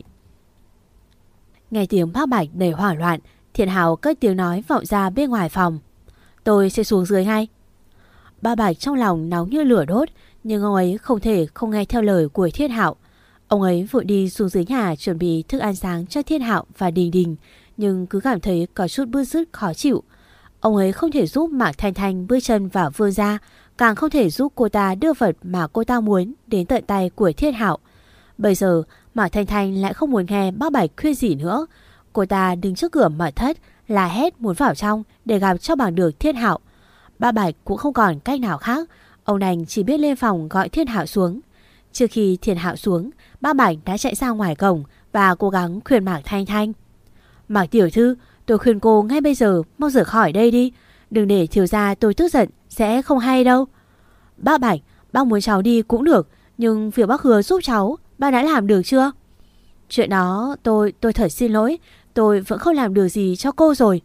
Nghe tiếng Bác Bạch đầy hoảng loạn, Thiên Hạo cất tiếng nói vọng ra bên ngoài phòng: Tôi sẽ xuống dưới ngay. Bác Bạch trong lòng nóng như lửa đốt, nhưng ông ấy không thể không nghe theo lời của Thiên Hạo. Ông ấy vội đi xuống dưới nhà chuẩn bị thức ăn sáng cho Thiên Hạo và Đình Đình, nhưng cứ cảm thấy có chút bứt rứt khó chịu. Ông ấy không thể giúp Mạc Thanh Thanh bước chân vào Vương gia, càng không thể giúp cô ta đưa vật mà cô ta muốn đến tận tay của Thiên Hạo. Bây giờ Mạc Thanh Thanh lại không muốn nghe bác Bạch khuyên gì nữa. Cô ta đứng trước cửa mật thất, la hét muốn vào trong để gặp cho bằng được Thiên Hạo. Bác Bạch cũng không còn cách nào khác, ông đành chỉ biết lên phòng gọi Thiên Hạo xuống. Trước khi Thiên Hạo xuống, bác Bạch đã chạy ra ngoài cổng và cố gắng khuyên Mạc Thanh Thanh. Mạc tiểu thư, tôi khuyên cô ngay bây giờ mau rời khỏi đây đi. Đừng để thiếu gia tôi tức giận, sẽ không hay đâu. Bác Bạch, bác muốn cháu đi cũng được, nhưng việc bác hứa giúp cháu, bác đã làm được chưa? Chuyện đó tôi thật xin lỗi, tôi vẫn không làm được gì cho cô rồi.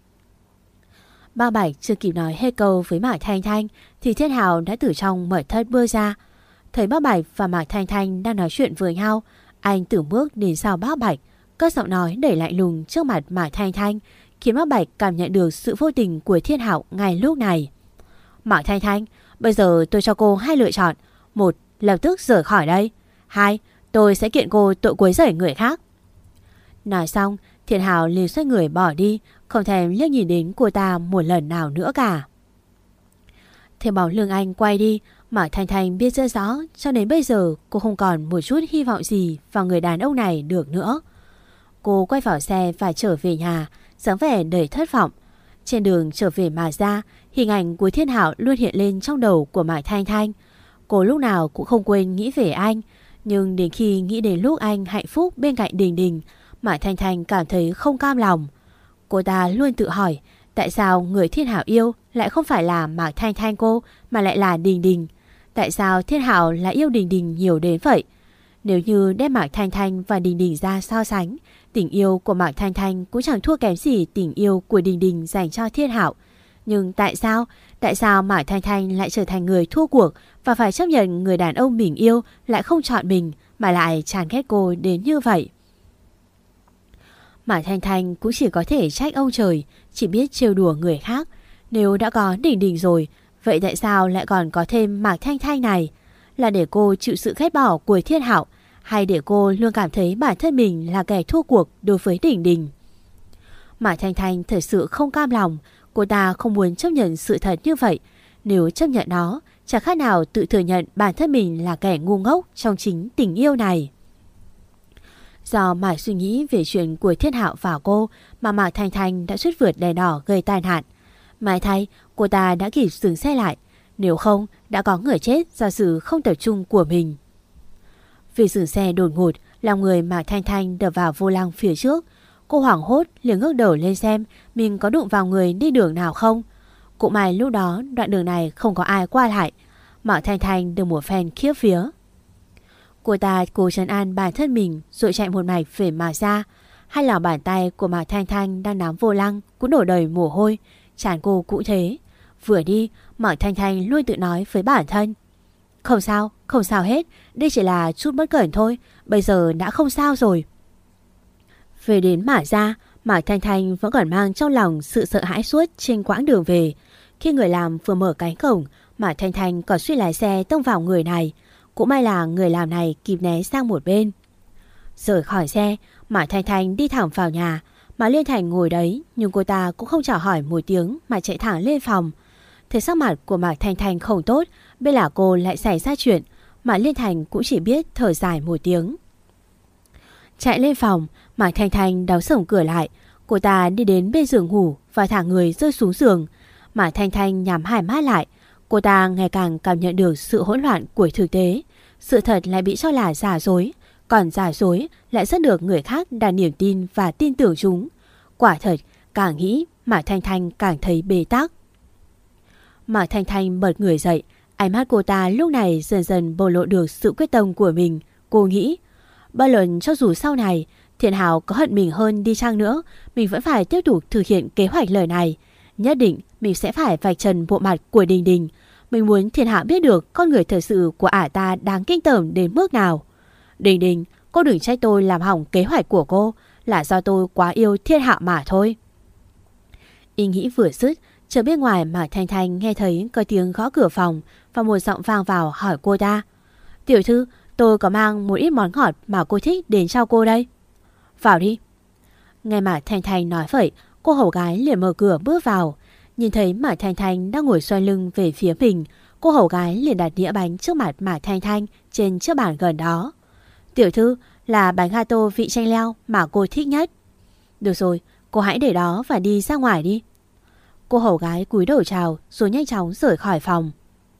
Bác Bạch chưa kịp nói hết câu với Mạc Thanh Thanh thì Thiên Hạo đã từ trong mật thất bước ra. Thấy bác Bạch và Mạc Thanh Thanh đang nói chuyện với nhau, anh từng bước đến sau bác Bạch, cất giọng nói đầy lạnh lùng trước mặt Mạc Thanh Thanh, khiến bác Bạch cảm nhận được sự vô tình của Thiên Hạo ngay lúc này. Mạc Thanh Thanh, bây giờ tôi cho cô hai lựa chọn. Một, lập tức rời khỏi đây. Hai, tôi sẽ kiện cô tội quấy rầy người khác. Nói xong, Thiên Hạo liền xoay người bỏ đi, không thèm liếc nhìn đến cô ta một lần nào nữa cả. Theo bóng lưng anh quay đi, Mạc Thanh Thanh biết rất rõ, cho đến bây giờ cô không còn một chút hy vọng gì vào người đàn ông này được nữa. Cô quay vào xe và trở về nhà, dáng vẻ đầy thất vọng. Trên đường trở về mà ra, hình ảnh của Thiên Hạo luôn hiện lên trong đầu của Mạc Thanh Thanh. Cô lúc nào cũng không quên nghĩ về anh, nhưng đến khi nghĩ đến lúc anh hạnh phúc bên cạnh Đình Đình, Mạc Thanh Thanh cảm thấy không cam lòng. Cô ta luôn tự hỏi, tại sao người Thiên Hạo yêu lại không phải là Mạc Thanh Thanh cô mà lại là Đình Đình? Tại sao Thiên Hạo lại yêu Đình Đình nhiều đến vậy? Nếu như đem Mạc Thanh Thanh và Đình Đình ra so sánh, tình yêu của Mạc Thanh Thanh cũng chẳng thua kém gì tình yêu của Đình Đình dành cho Thiên Hạo. Nhưng tại sao Mạc Thanh Thanh lại trở thành người thua cuộc và phải chấp nhận người đàn ông mình yêu lại không chọn mình mà lại chán ghét cô đến như vậy? Mạc Thanh Thanh cũng chỉ có thể trách ông trời, chỉ biết trêu đùa người khác. Nếu đã có Đình Đình rồi, vậy tại sao lại còn có thêm Mạc Thanh Thanh này? Là để cô chịu sự ghét bỏ của Thiên Hạo, hay để cô luôn cảm thấy bản thân mình là kẻ thua cuộc đối với Đình Đình? Mạc Thanh Thanh thật sự không cam lòng. Cô ta không muốn chấp nhận sự thật như vậy. Nếu chấp nhận nó, chẳng khác nào tự thừa nhận bản thân mình là kẻ ngu ngốc trong chính tình yêu này. Do mãi suy nghĩ về chuyện của Thiên Hạo và cô mà Mạc Thanh Thanh đã suýt vượt đèn đỏ gây tai nạn. May thay, cô ta đã kịp dừng xe lại. Nếu không, đã có người chết do sự không tập trung của mình. Vì dừng xe đột ngột, lòng người Mạc Thanh Thanh đập vào vô lăng phía trước. Cô hoảng hốt liền ngước đầu lên xem mình có đụng vào người đi đường nào không. Cũng may lúc đó đoạn đường này không có ai qua lại. Mạc Thanh Thanh được một phen khiếp vía. Cô ta cố trấn an bản thân mình rồi chạy một mạch về mà ra. Hai lòng bàn tay của Mạc Thanh Thanh đang nắm vô lăng cũng đổ đầy mồ hôi. Trán cô cũng thế. Vừa đi, Mạc Thanh Thanh luôn tự nói với bản thân, không sao hết, đây chỉ là chút bất cẩn thôi, bây giờ đã không sao rồi. Về đến Mã Gia, Mạc Thanh Thanh vẫn còn mang trong lòng sự sợ hãi suốt trên quãng đường về. Khi người làm vừa mở cánh cổng, Mạc Thanh Thanh còn suýt lái xe tông vào người này. Cũng may là người làm này kịp né sang một bên. Rời khỏi xe, Mạc Thanh Thanh đi thẳng vào nhà. Mạc Liên Thành ngồi đấy, nhưng cô ta cũng không chào hỏi một tiếng mà chạy thẳng lên phòng. Thấy sắc mặt của Mạc Thanh Thanh không tốt, biết là cô lại xảy ra chuyện, Mạc Liên Thành cũng chỉ biết thở dài một tiếng. Chạy lên phòng, Mạc Thanh Thanh đóng sổng cửa lại. Cô ta đi đến bên giường ngủ và thả người rơi xuống giường. Mạc Thanh Thanh nhắm hai mắt lại. Cô ta ngày càng cảm nhận được sự hỗn loạn của thực tế. Sự thật lại bị cho là giả dối, còn giả dối lại rất được người khác đặt niềm tin và tin tưởng chúng. Quả thật, càng nghĩ Mạc Thanh Thanh càng thấy bế tắc. Mạc Thanh Thanh bật người dậy. Ánh mắt cô ta lúc này dần dần bộc lộ được sự quyết tâm của mình. Cô nghĩ, bất luận cho dù sau này Thiên Hạo có hận mình hơn đi chăng nữa, mình vẫn phải tiếp tục thực hiện kế hoạch lời này. Nhất định mình sẽ phải vạch trần bộ mặt của Đình Đình. Mình muốn Thiên Hạo biết được con người thật sự của ả ta đáng kinh tởm đến mức nào. Đình Đình, cô đừng trách tôi làm hỏng kế hoạch của cô, là do tôi quá yêu Thiên Hạo mà thôi. Ý nghĩ vừa dứt, chờ bên ngoài Mạc Thanh Thanh nghe thấy có tiếng gõ cửa phòng và một giọng vang vào hỏi cô ta. Tiểu thư, tôi có mang một ít món ngọt mà cô thích đến cho cô đây. Vào đi. Nghe Mạc Thanh Thanh nói vậy, cô hầu gái liền mở cửa bước vào. Nhìn thấy Mạc Thanh Thanh đang ngồi xoay lưng về phía mình, cô hầu gái liền đặt đĩa bánh trước mặt Mạc Thanh Thanh trên chiếc bàn gần đó. Tiểu thư, là bánh gato vị chanh leo mà cô thích nhất. Được rồi, cô hãy để đó và đi ra ngoài đi. Cô hầu gái cúi đầu chào rồi nhanh chóng rời khỏi phòng.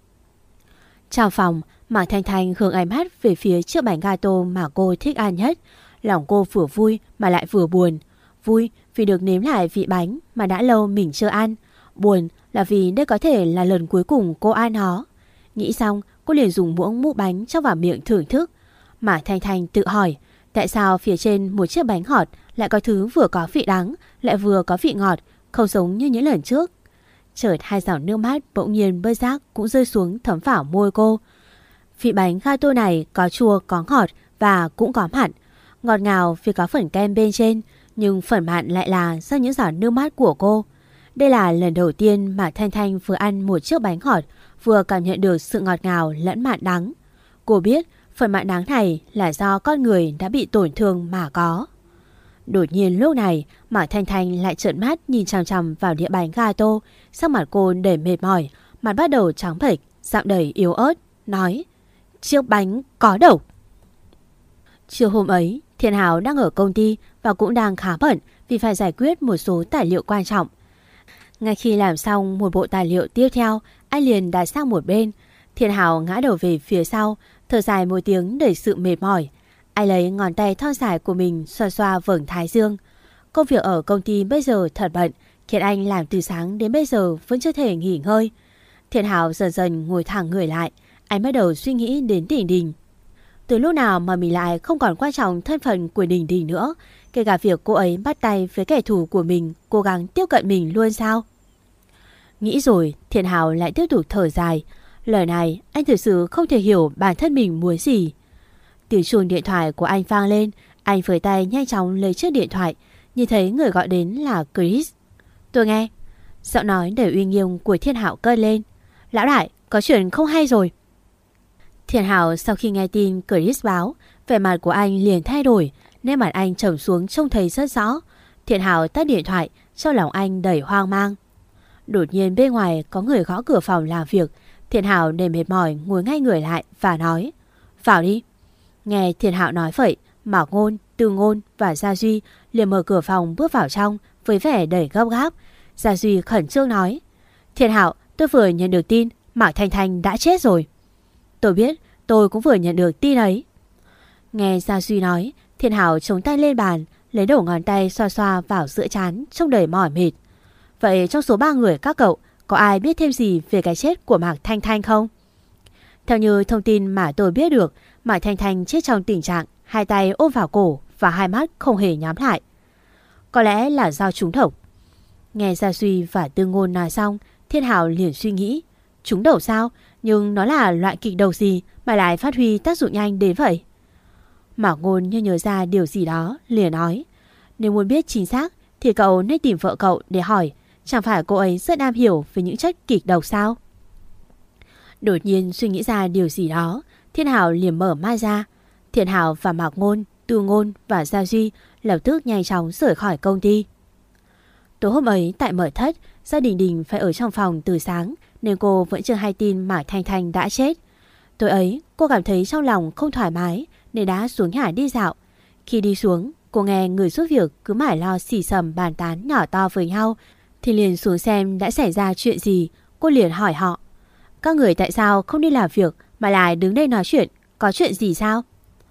Trong phòng, Mạc Thanh Thanh hướng ánh mắt về phía chiếc bánh gato mà cô thích ăn nhất. Lòng cô vừa vui mà lại vừa buồn. Vui vì được nếm lại vị bánh mà đã lâu mình chưa ăn. Buồn là vì đây có thể là lần cuối cùng cô ăn nó. Nghĩ xong, cô liền dùng muỗng múc bánh cho vào miệng thưởng thức. Mạc Thanh Thanh tự hỏi, tại sao phía trên một chiếc bánh ngọt lại có thứ vừa có vị đắng, lại vừa có vị ngọt, không giống như những lần trước. Chợt hai giọt nước mắt bỗng nhiên bơi rác cũng rơi xuống thấm vào môi cô. Vị bánh gato này có chua, có ngọt và cũng có mặn. Ngọt ngào vì có phần kem bên trên, nhưng phần mặn lại là do những giọt nước mắt của cô. Đây là lần đầu tiên mà Thanh Thanh vừa ăn một chiếc bánh ngọt, vừa cảm nhận được sự ngọt ngào lẫn mặn đắng. Cô biết phần mặn đắng này là do con người đã bị tổn thương mà có. Đột nhiên lúc này, Mạc Thanh Thanh lại trợn mắt nhìn chằm chằm vào đĩa bánh gato. Sắc mặt cô đầy mệt mỏi, mặt bắt đầu trắng bệch, giọng đầy yếu ớt, nói: chiếc bánh có độc. Chiều hôm ấy, Thiên Hào đang ở công ty và cũng đang khá bận vì phải giải quyết một số tài liệu quan trọng. Ngay khi làm xong một bộ tài liệu tiếp theo, anh liền đặt sang một bên. Thiên Hào ngã đầu về phía sau, thở dài một tiếng đầy sự mệt mỏi. Anh lấy ngón tay thon dài của mình xoa xoa vầng thái dương. Công việc ở công ty bây giờ thật bận, khiến anh làm từ sáng đến bây giờ vẫn chưa thể nghỉ ngơi. Thiên Hào dần dần ngồi thẳng người lại, anh bắt đầu suy nghĩ đến Đình Đình. Từ lúc nào mà mình lại không còn quan trọng thân phận của Đình Đình nữa, kể cả việc cô ấy bắt tay với kẻ thù của mình, cố gắng tiếp cận mình luôn sao? Nghĩ rồi, Thiên Hào lại tiếp tục thở dài. Lời này anh thực sự không thể hiểu bản thân mình muốn gì. Tiếng chuông điện thoại của anh vang lên. Anh với tay nhanh chóng lấy chiếc điện thoại, nhìn thấy người gọi đến là Chris. Tôi nghe. Giọng nói đầy uy nghiêm của Thiên Hào cất lên. Lão đại, có chuyện không hay rồi. Thiên Hào sau khi nghe tin Chris báo, vẻ mặt của anh liền thay đổi, nên mặt anh trầm xuống trông thấy rất rõ. Thiên Hào tắt điện thoại, trong lòng anh đầy hoang mang. Đột nhiên bên ngoài có người gõ cửa phòng làm việc. Thiên Hào đầy mệt mỏi ngồi ngay người lại và nói: vào đi. Nghe Thiên Hào nói vậy, Mạc Ngôn, Tư Ngôn và Gia Duy liền mở cửa phòng bước vào trong với vẻ đầy gấp gáp. Gia Duy khẩn trương nói: Thiên Hào, tôi vừa nhận được tin Mạc Thanh Thanh đã chết rồi. Tôi biết, tôi cũng vừa nhận được tin ấy. Nghe Gia Duy nói, Thiên Hào chống tay lên bàn, lấy đầu ngón tay xoa xoa vào giữa trán trông đầy mỏi mệt. Vậy trong số 3 người các cậu, có ai biết thêm gì về cái chết của Mạc Thanh Thanh không? Theo như thông tin mà tôi biết được, Mạc Thanh Thanh chết trong tình trạng hai tay ôm vào cổ và hai mắt không hề nhắm lại. Có lẽ là do trúng độc. Nghe Gia Duy và Tư Ngôn nói xong, Thiên Hào liền suy nghĩ: trúng độc sao? Nhưng nó là loại kịch độc gì mà lại phát huy tác dụng nhanh đến vậy? Mạc Ngôn như nhớ ra điều gì đó, liền nói: nếu muốn biết chính xác thì cậu nên tìm vợ cậu để hỏi. Chẳng phải cô ấy rất am hiểu về những chất kịch độc sao? Đột nhiên suy nghĩ ra điều gì đó, Thiên Hào liền mở mắt ra. Thiên Hào và Mạc Ngôn, Tư Ngôn và Gia Duy lập tức nhanh chóng rời khỏi công ty. Tối hôm ấy tại Mở Thất, Gia Đình Đình phải ở trong phòng từ sáng nên cô vẫn chưa hay tin Mạc Thanh Thanh đã chết. Tối ấy cô cảm thấy trong lòng không thoải mái nên đã xuống nhà đi dạo. Khi đi xuống, cô nghe người giúp việc cứ mải lo xì xầm bàn tán nhỏ to với nhau, thì liền xuống xem đã xảy ra chuyện gì. Cô liền hỏi họ: các người tại sao không đi làm việc mà lại đứng đây nói chuyện, có chuyện gì sao?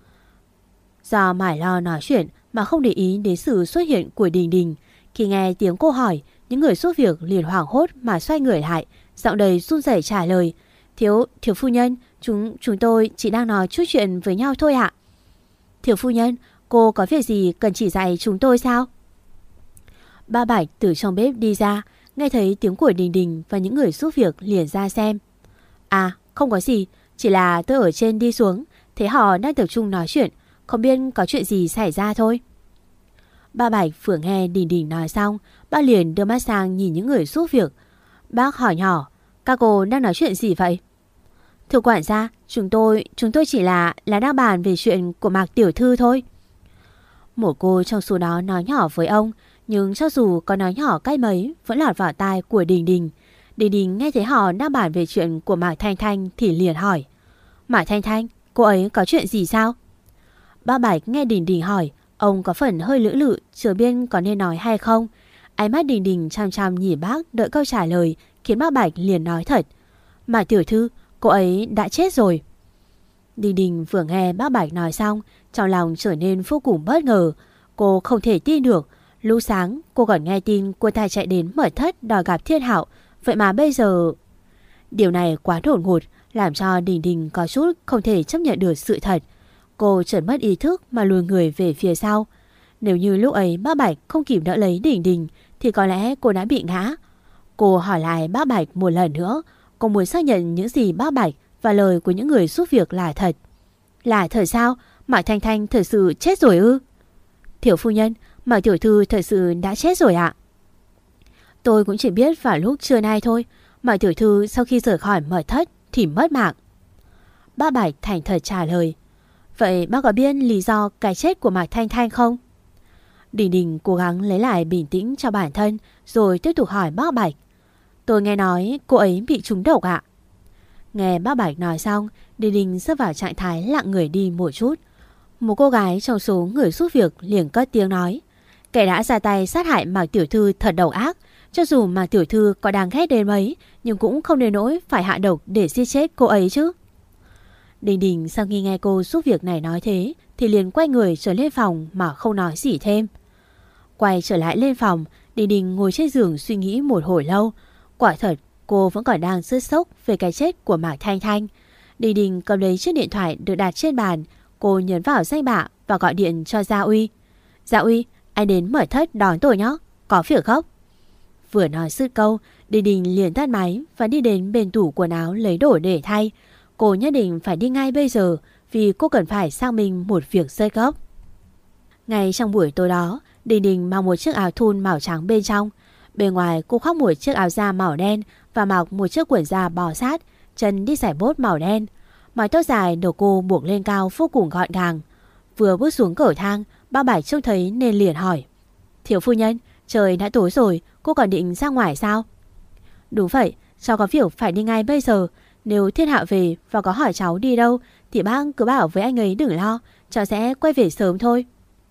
Do mải lo nói chuyện mà không để ý đến sự xuất hiện của Đình Đình. Khi nghe tiếng cô hỏi, những người giúp việc liền hoảng hốt mà xoay người lại, giọng đầy run rẩy trả lời: Thiếu phu nhân, chúng tôi chỉ đang nói chút chuyện với nhau thôi ạ. Thiếu phu nhân, cô có việc gì cần chỉ dạy chúng tôi sao? Ba Bạch từ trong bếp đi ra, nghe thấy tiếng của Đình Đình và những người giúp việc liền ra xem. À, không có gì, chỉ là tôi ở trên đi xuống, thấy họ đang tập trung nói chuyện, không biết có chuyện gì xảy ra thôi. Ba Bạch vừa nghe Đình Đình nói xong, bác liền đưa mắt sang nhìn những người giúp việc. Bác hỏi nhỏ: các cô đang nói chuyện gì vậy? Thưa quản gia, chúng tôi chỉ là đang bàn về chuyện của Mạc tiểu thư thôi. Một cô trong số đó nói nhỏ với ông, nhưng cho dù có nói nhỏ cách mấy vẫn lọt vào tai của Đình Đình. Đình Đình nghe thấy họ đang bàn về chuyện của Mạc Thanh Thanh thì liền hỏi: Mạc Thanh Thanh, cô ấy có chuyện gì sao? Bác Bạch nghe Đình Đình hỏi, ông có phần hơi lưỡng lự, chưa biết có nên nói hay không. Ánh mắt Đình Đình chăm chăm nhìn bác đợi câu trả lời, khiến bác Bạch liền nói thật. Mạc tiểu thư, cô ấy đã chết rồi. Đình Đình vừa nghe bác Bạch nói xong, trong lòng trở nên vô cùng bất ngờ. Cô không thể tin được. Lúc sáng cô còn nghe tin cô ta chạy đến mật thất đòi gặp Thiên Hạo, vậy mà bây giờ... Điều này quá đột ngột, làm cho Đình Đình có chút không thể chấp nhận được sự thật. Cô chợt mất ý thức mà lùi người về phía sau. Nếu như lúc ấy bác Bạch không kịp đỡ lấy Đình Đình thì có lẽ cô đã bị ngã. Cô hỏi lại bác Bạch một lần nữa. Cô muốn xác nhận những gì bác Bạch và lời của những người giúp việc là thật. Là thật sao? Mạc Thanh Thanh thật sự chết rồi ư? Tiểu phu nhân, Mạc tiểu thư thật sự đã chết rồi ạ. Tôi cũng chỉ biết vào lúc trưa nay thôi. Mạc tiểu thư sau khi rời khỏi mật thất thì mất mạng. Bác Bạch thành thật trả lời. Vậy bác có biết lý do cái chết của Mạc Thanh Thanh không? Đình Đình cố gắng lấy lại bình tĩnh cho bản thân, rồi tiếp tục hỏi bác Bạch. Tôi nghe nói cô ấy bị trúng độc ạ. Nghe bác Bạch nói xong, Đình Đình rơi vào trạng thái lặng người đi một chút. Một cô gái trong số người giúp việc liền cất tiếng nói. Kẻ đã ra tay sát hại Mạc tiểu thư thật độc ác. Cho dù Mạc tiểu thư có đáng ghét đến mấy, nhưng cũng không đến nỗi phải hạ độc để giết chết cô ấy chứ. Đình Đình sau khi nghe cô giúp việc này nói thế thì liền quay người trở lên phòng mà không nói gì thêm. Quay trở lại lên phòng, Đình Đình ngồi trên giường suy nghĩ một hồi lâu. Quả thật cô vẫn còn đang rất sốc về cái chết của Mạc Thanh Thanh. Đình Đình cầm lấy chiếc điện thoại được đặt trên bàn. Cô nhấn vào danh bạ và gọi điện cho Gia Uy. Gia Uy, anh đến mật thất đón tôi nhé, có việc không? Vừa nói dứt câu, Đình Đình liền tắt máy và đi đến bên tủ quần áo lấy đồ để thay. Cô nhất định phải đi ngay bây giờ vì cô cần phải xác minh một việc rất gấp. Ngay trong buổi tối đó, Đình Đình mặc một chiếc áo thun màu trắng bên trong. Bên ngoài cô khoác một chiếc áo da màu đen và mặc một chiếc quần da bò sát, chân đi giày bốt màu đen. Mái tóc dài được cô buộc lên cao vô cùng gọn gàng. Vừa bước xuống cầu thang, bác Bạch trông thấy nên liền hỏi. Thiếu phu nhân, trời đã tối rồi, cô còn định ra ngoài sao? Đúng vậy, cháu có việc phải đi ngay bây giờ. Nếu Thiên Hạo về và có hỏi cháu đi đâu thì bác cứ bảo với anh ấy đừng lo, cháu sẽ quay về sớm thôi.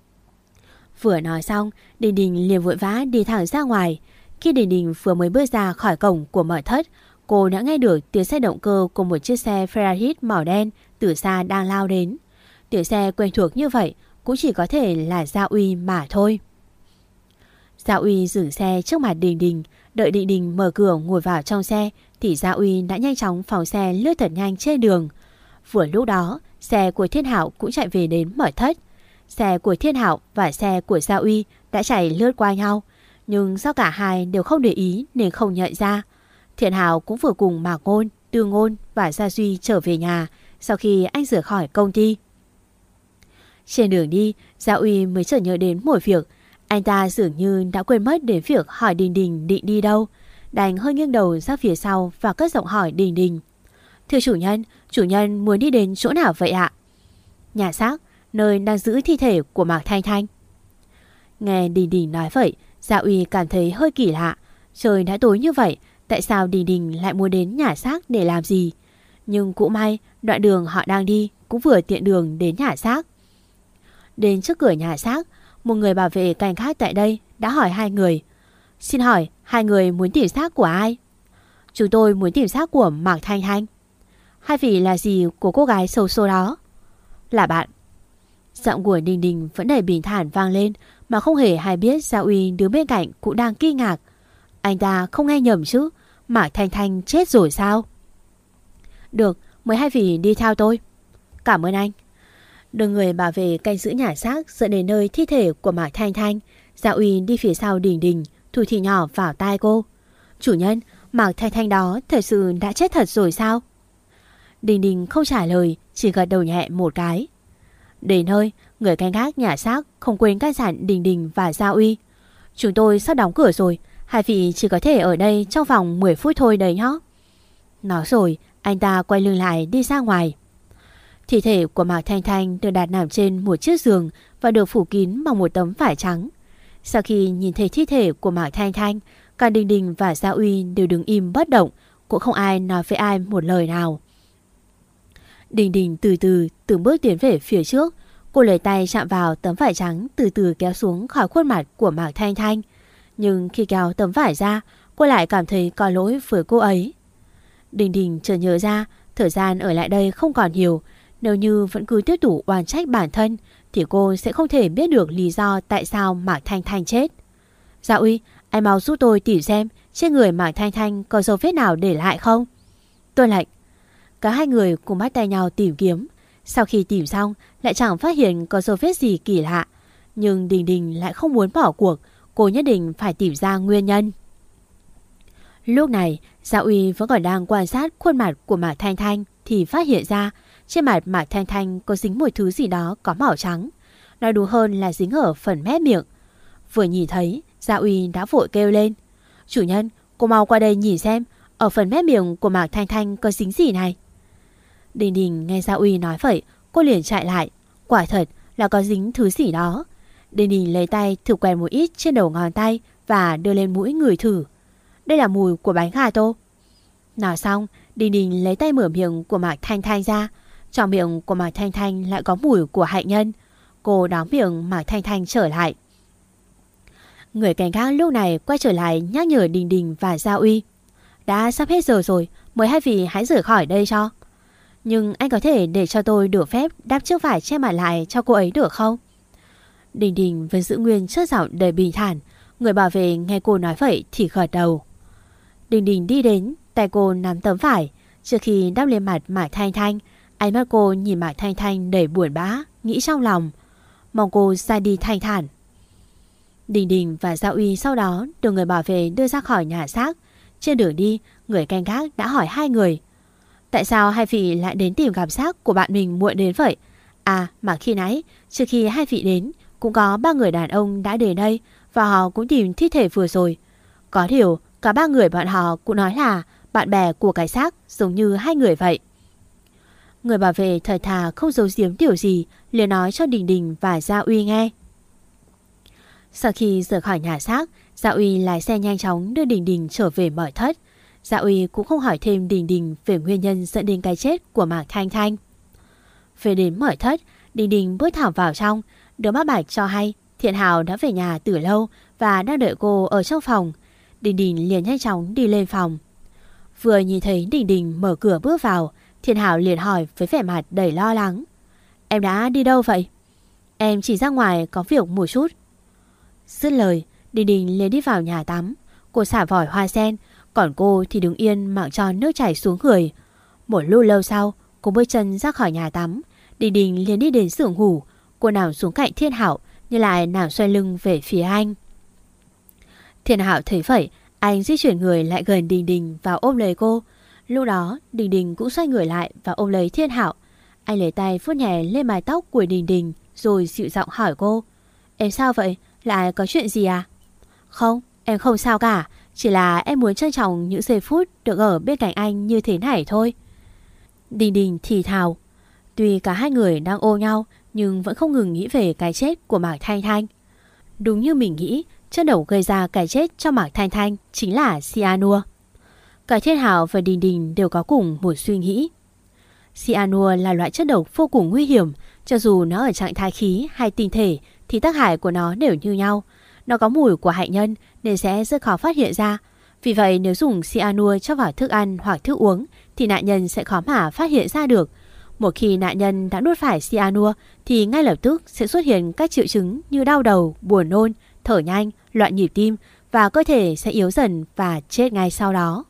Vừa nói xong, Đình Đình liền vội vã đi thẳng ra ngoài. Khi Đình Đình vừa mới bước ra khỏi cổng của mật thất, cô đã nghe được tiếng xe động cơ của một chiếc xe Ferrari màu đen từ xa đang lao đến. Tiếng xe quen thuộc như vậy cũng chỉ có thể là Gia Uy mà thôi. Gia Uy dừng xe trước mặt Đình Đình. Đợi Đình Đình mở cửa ngồi vào trong xe thì Gia Uy đã nhanh chóng phóng xe lướt thật nhanh trên đường. Vừa lúc đó, xe của Thiên Hạo cũng chạy về đến mật thất. Xe của Thiên Hạo và xe của Gia Uy đã chạy lướt qua nhau, nhưng do cả hai đều không để ý nên không nhận ra. Thiên Hạo cũng vừa cùng Mạc Ngôn, Tư Ngôn và Gia Duy trở về nhà sau khi anh rời khỏi công ty. Trên đường đi, Gia Uy mới chợt nhớ đến một việc. Anh ta dường như đã quên mất đến việc hỏi Đình Đình định đi đâu. Đành hơi nghiêng đầu ra phía sau và cất giọng hỏi Đình Đình. Thưa chủ nhân muốn đi đến chỗ nào vậy ạ? Nhà xác, nơi đang giữ thi thể của Mạc Thanh Thanh. Nghe Đình Đình nói vậy, Gia Uy cảm thấy hơi kỳ lạ. Trời đã tối như vậy, tại sao Đình Đình lại muốn đến nhà xác để làm gì? Nhưng cũng may, đoạn đường họ đang đi cũng vừa tiện đường đến nhà xác. Đến trước cửa nhà xác, một người bảo vệ canh gác tại đây đã hỏi hai người. Xin hỏi, hai người muốn tìm xác của ai? Chúng tôi muốn tìm xác của Mạc Thanh Thanh. Hai vị là gì của cô gái xấu số đó? Là bạn. Giọng của Đình Đình vẫn đầy bình thản vang lên, mà không hề hay biết Gia Uy đứng bên cạnh cũng đang kinh ngạc. Anh ta không nghe nhầm chứ? Mạc Thanh Thanh chết rồi sao? Được, mời hai vị đi theo tôi. Cảm ơn anh. Đưa người bảo vệ canh giữ nhà xác dẫn đến nơi thi thể của Mạc Thanh Thanh. Gia Uy đi phía sau Đình Đình, thủ thì nhỏ vào tai cô. Chủ nhân, Mạc Thanh Thanh đó thật sự đã chết thật rồi sao? Đình Đình không trả lời, chỉ gật đầu nhẹ một cái. Đến nơi, người canh gác nhà xác không quên căn dặn Đình Đình và Gia Uy. Chúng tôi sắp đóng cửa rồi, hai vị chỉ có thể ở đây trong vòng 10 phút thôi đấy nhé. Nói rồi, anh ta quay lưng lại đi ra ngoài. Thi thể của Mạc Thanh Thanh được đặt nằm trên một chiếc giường và được phủ kín bằng một tấm vải trắng. Sau khi nhìn thấy thi thể của Mạc Thanh Thanh, cả Đình Đình và Gia Uy đều đứng im bất động, cũng không ai nói với ai một lời nào. Đình Đình từ từ từng bước tiến về phía trước. Cô lấy tay chạm vào tấm vải trắng từ từ kéo xuống khỏi khuôn mặt của Mạc Thanh Thanh. Nhưng khi kéo tấm vải ra, cô lại cảm thấy có lỗi với cô ấy. Đình Đình chợt nhớ ra thời gian ở lại đây không còn nhiều. Nếu như vẫn cứ tiếp tục oan trách bản thân thì cô sẽ không thể biết được lý do tại sao Mạc Thanh Thanh chết. Dạ Uy, anh mau giúp tôi tìm xem trên người Mạc Thanh Thanh có dấu vết nào để lại không. Tuân lệnh. Cả hai người cùng bắt tay nhau tìm kiếm. Sau khi tìm xong lại chẳng phát hiện có dấu vết gì kỳ lạ. Nhưng Đình Đình lại không muốn bỏ cuộc. Cô nhất định phải tìm ra nguyên nhân. Lúc này Gia Uy vẫn còn đang quan sát khuôn mặt của Mạc Thanh Thanh thì phát hiện ra trên mặt Mạc Thanh Thanh có dính một thứ gì đó có màu trắng. Nói đúng hơn là dính ở phần mép miệng. Vừa nhìn thấy, Gia Uy đã vội kêu lên: Chủ nhân, cô mau qua đây nhìn xem ở phần mép miệng của Mạc Thanh Thanh có dính gì này. Đình Đình nghe Gia Uy nói vậy, cô liền chạy lại. Quả thật là có dính thứ gì đó. Đình Đình lấy tay thử quẹt một ít trên đầu ngón tay và đưa lên mũi ngửi thử. Đây là mùi của bánh gà tô. Nói xong, Đình Đình lấy tay mở miệng của Mạc Thanh Thanh ra. Trong miệng của Mạc Thanh Thanh lại có mùi của hạnh nhân. Cô đóng miệng Mạc Thanh Thanh trở lại. Người cảnh gác lúc này quay trở lại nhắc nhở Đình Đình và Gia Uy: Đã sắp hết giờ rồi, mời hai vị hãy rời khỏi đây cho. Nhưng anh có thể để cho tôi được phép đắp chiếc vải che mặt lại cho cô ấy được không? Đình Đình vẫn giữ nguyên chất giọng đầy bình thản. Người bảo vệ nghe cô nói vậy thì gật đầu. Đình Đình đi đến, tay cô nắm tấm vải. Trước khi đắp lên mặt Mạc Thanh Thanh, ánh mắt cô nhìn Mạc Thanh Thanh đầy buồn bã, nghĩ trong lòng mong cô ra đi thanh thản. Đình Đình và Gia Uy sau đó được người bảo vệ đưa ra khỏi nhà xác. Trên đường đi, người canh gác đã hỏi hai người: Tại sao hai vị lại đến tìm gặp xác của bạn mình muộn đến vậy? À mà khi nãy, trước khi hai vị đến, cũng có ba người đàn ông đã đến đây và họ cũng tìm thi thể vừa rồi. Có điều, cả ba người bọn họ cũng nói là bạn bè của cái xác giống như hai người vậy. Người bảo vệ thật thà không giấu giếm điều gì, liền nói cho Đình Đình và Gia Uy nghe. Sau khi rời khỏi nhà xác, Gia Uy lái xe nhanh chóng đưa Đình Đình trở về Mỏi Thất. Gia Uy cũng không hỏi thêm Đình Đình về nguyên nhân dẫn đến cái chết của Mạc Thanh Thanh. Về đến Mỏi Thất, Đình Đình bước thẳng vào trong. Đứa mắt bạch cho hay Thiện Hào đã về nhà từ lâu và đang đợi cô ở trong phòng. Đình Đình liền nhanh chóng đi lên phòng. Vừa nhìn thấy Đình Đình mở cửa bước vào, Thiện Hào liền hỏi với vẻ mặt đầy lo lắng: Em đã đi đâu vậy? Em chỉ ra ngoài có việc một chút. Dứt lời, Đình Đình liền đi vào nhà tắm. Cô xả vòi hoa sen, còn cô thì đứng yên mặc cho nước chảy xuống người. Một lúc lâu sau, cô bước chân ra khỏi nhà tắm. Đình Đình liền đi đến giường ngủ. Cô nằm xuống cạnh Thiên Hạo, nhưng lại nằm xoay lưng về phía anh. Thiên Hạo thấy vậy, anh di chuyển người lại gần Đình Đình và ôm lấy cô. Lúc đó, Đình Đình cũng xoay người lại và ôm lấy Thiên Hạo. Anh lấy tay vuốt nhẹ lên mái tóc của Đình Đình rồi dịu giọng hỏi cô: Em sao vậy? Lại có chuyện gì à? Không, em không sao cả. Chỉ là em muốn trân trọng những giây phút được ở bên cạnh anh như thế này thôi. Đình Đình thì thào. Tuy cả hai người đang ôm nhau nhưng vẫn không ngừng nghĩ về cái chết của Mạc Thanh Thanh. Đúng như mình nghĩ, chất độc gây ra cái chết cho Mạc Thanh Thanh chính là cyanua. Cả Thiên Hạo và Đình Đình đều có cùng một suy nghĩ. Cyanua là loại chất độc vô cùng nguy hiểm. Cho dù nó ở trạng thái khí hay tinh thể thì tác hại của nó đều như nhau. Nó có mùi của hạnh nhân nên sẽ rất khó phát hiện ra. Vì vậy nếu dùng cyanua cho vào thức ăn hoặc thức uống thì nạn nhân sẽ khó mà phát hiện ra được. Một khi nạn nhân đã nuốt phải cyanua thì ngay lập tức sẽ xuất hiện các triệu chứng như đau đầu, buồn nôn, thở nhanh, loạn nhịp tim và cơ thể sẽ yếu dần và chết ngay sau đó.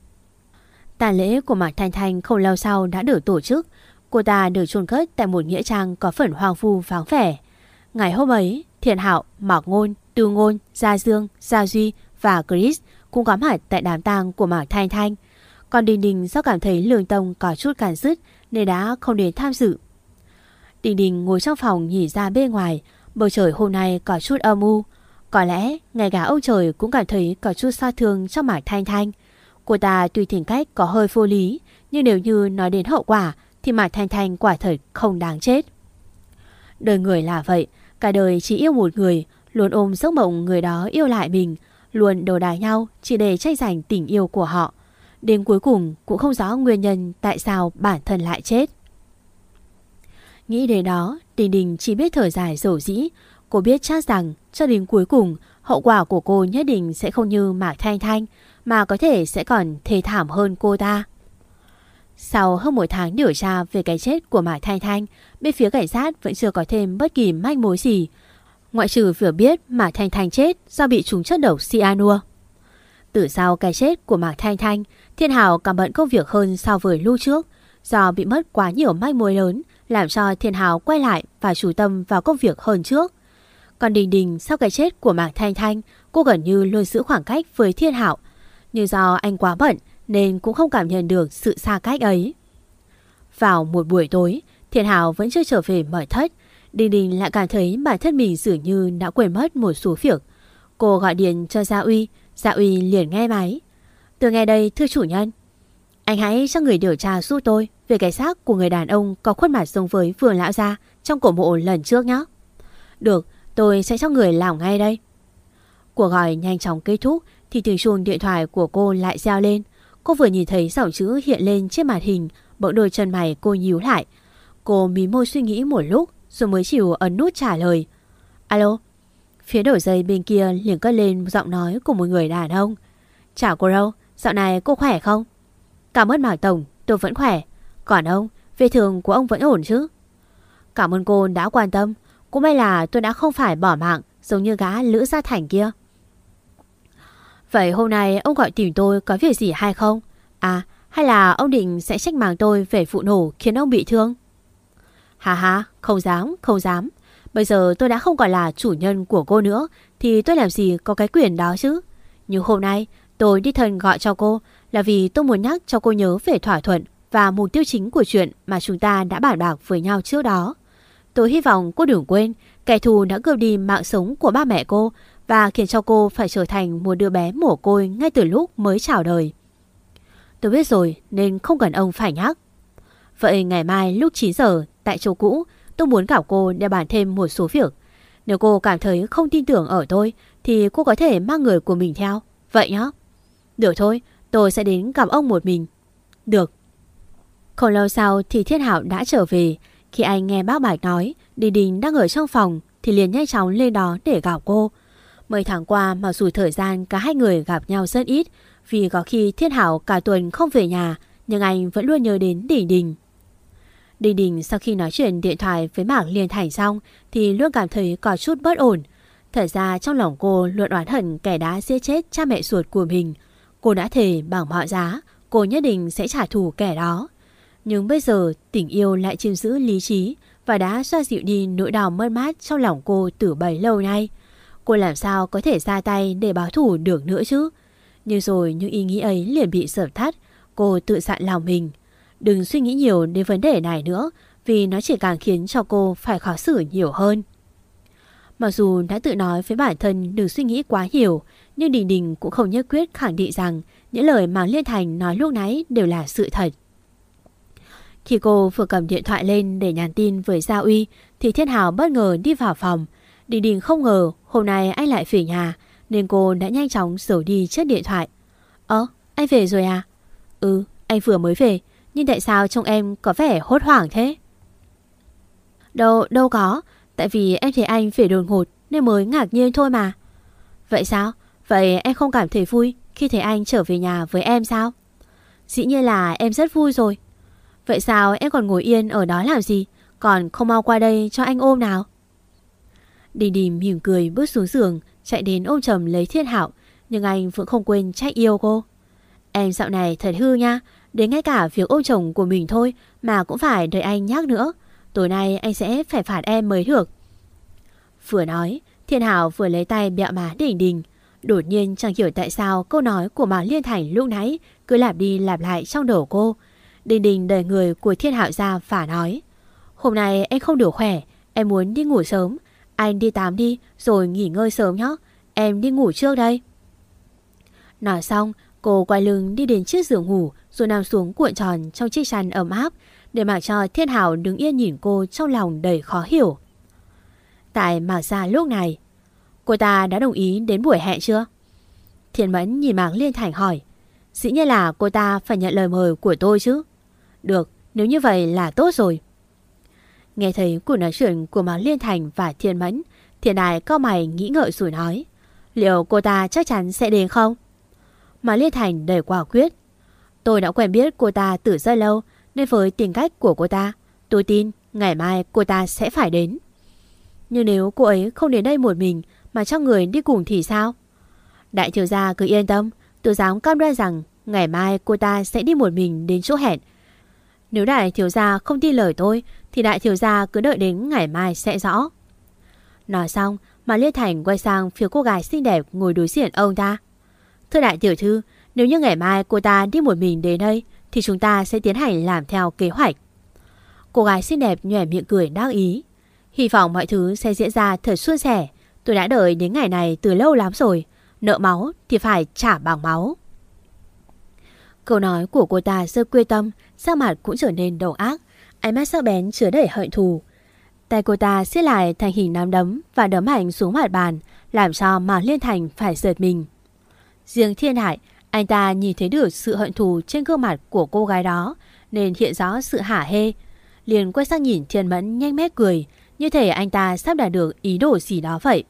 Tang lễ của Mạc Thanh Thanh không lâu sau đã được tổ chức. Cô ta được chôn cất tại một nghĩa trang có phần hoang vu vắng vẻ. Ngày hôm ấy, Thiện Hạo, Mạc Ngôn, Tư Ngôn, Gia Dương, Gia Duy và Chris cũng có mặt tại đám tang của Mạc Thanh Thanh. Còn Đình Đình do cảm thấy lương tâm có chút cản rứt nên đã không đến tham dự. Đình Đình ngồi trong phòng nhìn ra bên ngoài. Bầu trời hôm nay có chút âm u. Có lẽ ngay cả ông trời cũng cảm thấy có chút xót thương cho Mạc Thanh Thanh. Cô ta tuy tính cách có hơi vô lý, nhưng nếu như nói đến hậu quả thì Mạc Thanh Thanh quả thật không đáng chết. Đời người là vậy, cả đời chỉ yêu một người, luôn ôm giấc mộng người đó yêu lại mình, luôn đầu đài nhau chỉ để tranh giành tình yêu của họ. Đến cuối cùng cũng không rõ nguyên nhân tại sao bản thân lại chết. Nghĩ đến đó, Đình Đình chỉ biết thở dài dầu dĩ. Cô biết chắc rằng cho đến cuối cùng, hậu quả của cô nhất định sẽ không như Mạc Thanh Thanh, mà có thể sẽ còn thê thảm hơn cô ta. Sau hơn 1 tháng điều tra về cái chết của Mạc Thanh Thanh, bên phía cảnh sát vẫn chưa có thêm bất kỳ manh mối gì, ngoại trừ việc biết Mạc Thanh Thanh chết do bị trúng chất độc cyanua. Từ sau cái chết của Mạc Thanh Thanh, Thiên Hào càng bận công việc hơn so với lúc trước. Do bị mất quá nhiều manh mối lớn, làm cho Thiên Hào quay lại và chú tâm vào công việc hơn trước. Còn Đình Đình sau cái chết của Mạc Thanh Thanh, cô gần như luôn giữ khoảng cách với Thiên Hào. Nhưng do anh quá bận nên cũng không cảm nhận được sự xa cách ấy. Vào một buổi tối, Thiên Hào vẫn chưa trở về mật thất. Đình Đình lại cảm thấy bản thân mình dường như đã quên mất một số việc. Cô gọi điện cho Gia Uy, Gia Uy liền nghe máy. Tôi nghe đây thưa chủ nhân. Anh hãy cho người điều tra giúp tôi về cái xác của người đàn ông có khuôn mặt giống với Vương lão gia trong cổ mộ lần trước nhé. Được, tôi sẽ cho người làm ngay đây. Cuộc gọi nhanh chóng kết thúc thì tiếng chuông điện thoại của cô lại reo lên. Cô vừa nhìn thấy dòng chữ hiện lên trên màn hình, bỗng đôi chân mày cô nhíu lại. Cô mím môi suy nghĩ một lúc rồi mới chịu ấn nút trả lời. Alo. Phía đầu dây bên kia liền cất lên giọng nói của một người đàn ông. Chào cô Râu, dạo này cô khỏe không? Cảm ơn Mạc Tổng, tôi vẫn khỏe. Còn ông, vết thương của ông vẫn ổn chứ? Cảm ơn cô đã quan tâm. Cũng may là tôi đã không phải bỏ mạng giống như gã Lữ Gia Thành kia. Vậy hôm nay ông gọi tìm tôi có việc gì hay không? À, hay là ông định sẽ trách mắng tôi về vụ nổ khiến ông bị thương? Hà, không dám, không dám. Bây giờ tôi đã không còn là chủ nhân của cô nữa thì tôi làm gì có cái quyền đó chứ. Nhưng hôm nay tôi đích thân gọi cho cô là vì tôi muốn nhắc cho cô nhớ về thỏa thuận và mục tiêu chính của chuyện mà chúng ta đã bàn bạc với nhau trước đó. Tôi hy vọng cô đừng quên kẻ thù đã cướp đi mạng sống của ba mẹ cô và khiến cho cô phải trở thành một đứa bé mồ côi ngay từ lúc mới chào đời. Tôi biết rồi nên không cần ông phải nhắc. Vậy ngày mai lúc 9 giờ tại chỗ cũ tôi muốn gặp cô để bàn thêm một số việc. Nếu cô cảm thấy không tin tưởng ở tôi thì cô có thể mang người của mình theo. Vậy nhá. Được thôi, tôi sẽ đến gặp ông một mình. Được. Không lâu sau thì Thiên Hạo đã trở về. Khi anh nghe bác Bạch nói Đình Đình đang ở trong phòng thì liền nhanh chóng lên đó để gặp cô. Mấy tháng qua mặc dù thời gian cả hai người gặp nhau rất ít, vì có khi Thiên Hạo cả tuần không về nhà, nhưng anh vẫn luôn nhớ đến Đình Đình. Đình Đình sau khi nói chuyện điện thoại với Mạc Liên Thành xong thì luôn cảm thấy có chút bất ổn. Thật ra trong lòng cô luôn oán hận kẻ đã giết chết cha mẹ ruột của mình. Cô đã thề bằng mọi giá cô nhất định sẽ trả thù kẻ đó. Nhưng bây giờ tình yêu lại chiếm giữ lý trí và đã xoa dịu đi nỗi đau mất mát trong lòng cô từ bấy lâu nay. Cô làm sao có thể ra tay để báo thù được nữa chứ? Nhưng rồi những ý nghĩ ấy liền bị dập tắt. Cô tự dặn lòng mình đừng suy nghĩ nhiều đến vấn đề này nữa, vì nó chỉ càng khiến cho cô phải khó xử nhiều hơn. Mặc dù đã tự nói với bản thân đừng suy nghĩ quá nhiều, nhưng Đình Đình cũng không nhất quyết khẳng định rằng những lời mà Liên Thành nói lúc nãy đều là sự thật. Khi cô vừa cầm điện thoại lên để nhắn tin với Gia Uy thì Thiên Hào bất ngờ đi vào phòng. Đình Đình không ngờ hôm nay anh lại về nhà nên cô đã nhanh chóng giấu đi chiếc điện thoại. Anh về rồi à? Ừ, anh vừa mới về. Nhưng tại sao trông em có vẻ hốt hoảng thế? Đâu có. Tại vì em thấy anh về đột ngột nên mới ngạc nhiên thôi mà. Vậy sao? Vậy em không cảm thấy vui khi thấy anh trở về nhà với em sao? Dĩ nhiên là em rất vui rồi. Vậy sao em còn ngồi yên ở đó làm gì? Còn không mau qua đây cho anh ôm nào. Đình Đình mỉm cười bước xuống giường, chạy đến ôm chầm lấy Thiên Hạo. Nhưng anh vẫn không quên trách yêu cô. Em dạo này thật hư nha. Đến ngay cả việc ôm chồng của mình thôi mà cũng phải đợi anh nhắc nữa. Tối nay anh sẽ phải phạt em mới được. Vừa nói, Thiên Hạo vừa lấy tay bẹo má Đình Đình. Đột nhiên chẳng hiểu tại sao câu nói của Mạc Liên Thành lúc nãy cứ lặp đi lặp lại trong đầu cô. Đình Đình đẩy người của Thiên Hạo ra và nói: Hôm nay em không đủ khỏe, em muốn đi ngủ sớm. Anh đi tắm đi rồi nghỉ ngơi sớm nhé. Em đi ngủ trước đây. Nói xong, cô quay lưng đi đến chiếc giường ngủ rồi nằm xuống cuộn tròn trong chiếc chăn ấm áp để mặc cho Thiên Hạo đứng yên nhìn cô trong lòng đầy khó hiểu. Tại Mạc gia lúc này, cô ta đã đồng ý đến buổi hẹn chưa? Thiên Mẫn nhìn Mạc Liên Thành hỏi. Dĩ nhiên là cô ta phải nhận lời mời của tôi chứ. Được, nếu như vậy là tốt rồi. Nghe thấy cuộc nói chuyện của Mạc Liên Thành và Thiên Mẫn, Thiên Đại cau mày nghĩ ngợi rồi nói: liệu cô ta chắc chắn sẽ đến không? Mạc Liên Thành đầy quả quyết: tôi đã quen biết cô ta từ rất lâu, nên với tính cách của cô ta, tôi tin ngày mai cô ta sẽ phải đến. Nhưng nếu cô ấy không đến đây một mình mà cho người đi cùng thì sao? Đại thiếu gia cứ yên tâm, tôi dám cam đoan rằng ngày mai cô ta sẽ đi một mình đến chỗ hẹn. Nếu đại thiếu gia không tin lời tôi thì đại thiếu gia cứ đợi đến ngày mai sẽ rõ. Nói xong mà Liên Thành quay sang phía cô gái xinh đẹp ngồi đối diện ông ta: thưa đại tiểu thư, nếu như ngày mai cô ta đi một mình đến đây thì chúng ta sẽ tiến hành làm theo kế hoạch. Cô gái xinh đẹp nhoẻn miệng cười đắc ý: hy vọng mọi thứ sẽ diễn ra thật suôn sẻ. Tôi đã đợi đến ngày này từ lâu lắm rồi. Nợ máu thì phải trả bằng máu. Câu nói của cô ta rất quyết tâm, sắc mặt cũng trở nên độc ác, ánh mắt sắc bén chứa đầy hận thù. Tay cô ta siết lại thành hình nắm đấm và đấm mạnh xuống mặt bàn, làm cho Mạc Liên Thành phải giật mình. Riêng Thiên Hải, anh ta nhìn thấy được sự hận thù trên gương mặt của cô gái đó, nên hiện rõ sự hả hê. Liền quay sang nhìn Thiên Mẫn nhanh mét cười, như thể anh ta sắp đạt được ý đồ gì đó vậy.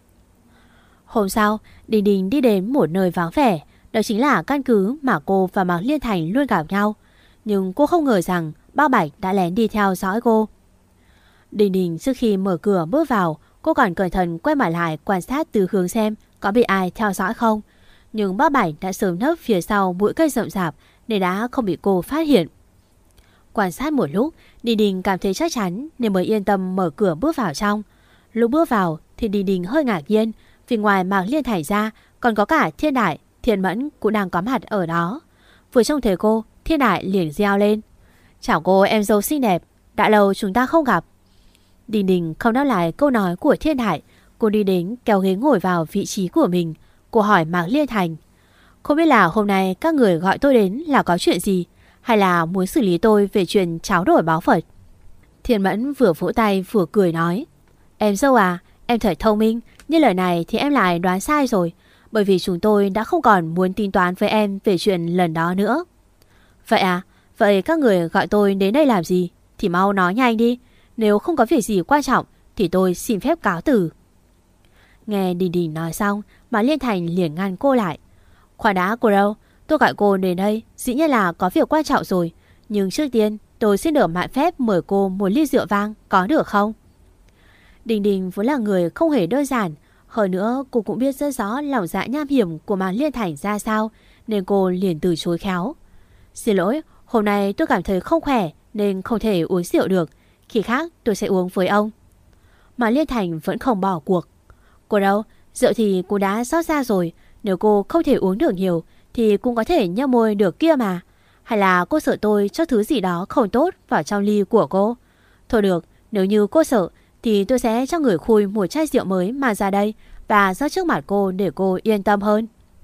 Hôm sau, Đình Đình đi đến một nơi vắng vẻ, đó chính là căn cứ mà cô và Mạc Liên Thành luôn gặp nhau. Nhưng cô không ngờ rằng Bao Bạch đã lén đi theo dõi cô. Đình Đình trước khi mở cửa bước vào, cô còn cẩn thận quay mặt lại quan sát từ hướng xem có bị ai theo dõi không. Nhưng Bao Bạch đã sớm nấp phía sau bụi cây rậm rạp nên đã không bị cô phát hiện. Quan sát một lúc, Đình Đình cảm thấy chắc chắn nên mới yên tâm mở cửa bước vào trong. Lúc bước vào thì Đình Đình hơi ngạc nhiên, vì ngoài Mạc Liên Thành ra còn có cả Thiên Đại, Thiên Mẫn cũng đang có mặt ở đó. Vừa trông thấy cô, Thiên Đại liền reo lên: chào cô em dâu xinh đẹp, đã lâu chúng ta không gặp. Đình Đình không đáp lại câu nói của Thiên Đại. Cô đi đến kéo ghế ngồi vào vị trí của mình. Cô hỏi Mạc Liên Thành: không biết là hôm nay các người gọi tôi đến là có chuyện gì, hay là muốn xử lý tôi về chuyện tráo đổi báo Phật? Thiên Mẫn vừa vỗ tay vừa cười nói: em dâu à, em thật thông minh. Như lời này thì em lại đoán sai rồi, bởi vì chúng tôi đã không còn muốn tính toán với em về chuyện lần đó nữa. Vậy à, vậy các người gọi tôi đến đây làm gì? Thì mau nói nhanh đi. Nếu không có việc gì quan trọng thì tôi xin phép cáo từ. Nghe Đình Đình nói xong, mà Liên Thành liền ngăn cô lại: khoan đã cô đâu, tôi gọi cô đến đây dĩ nhiên là có việc quan trọng rồi. Nhưng trước tiên tôi xin được mạn phép mời cô một ly rượu vang, có được không? Đình Đình vốn là người không hề đơn giản. Hơn nữa cô cũng biết rất rõ lòng dạ nham hiểm của Mạc Liên Thành ra sao, nên cô liền từ chối khéo: xin lỗi, hôm nay tôi cảm thấy không khỏe nên không thể uống rượu được. Khi khác tôi sẽ uống với ông. Mạc Liên Thành vẫn không bỏ cuộc: cô đâu, rượu thì cô đã rót ra rồi. Nếu cô không thể uống được nhiều thì cũng có thể nhấp môi được kia mà. Hay là cô sợ tôi cho thứ gì đó không tốt vào trong ly của cô? Thôi được, nếu như cô sợ thì tôi sẽ cho người khui một chai rượu mới mà ra đây và rót trước mặt cô để cô yên tâm hơn.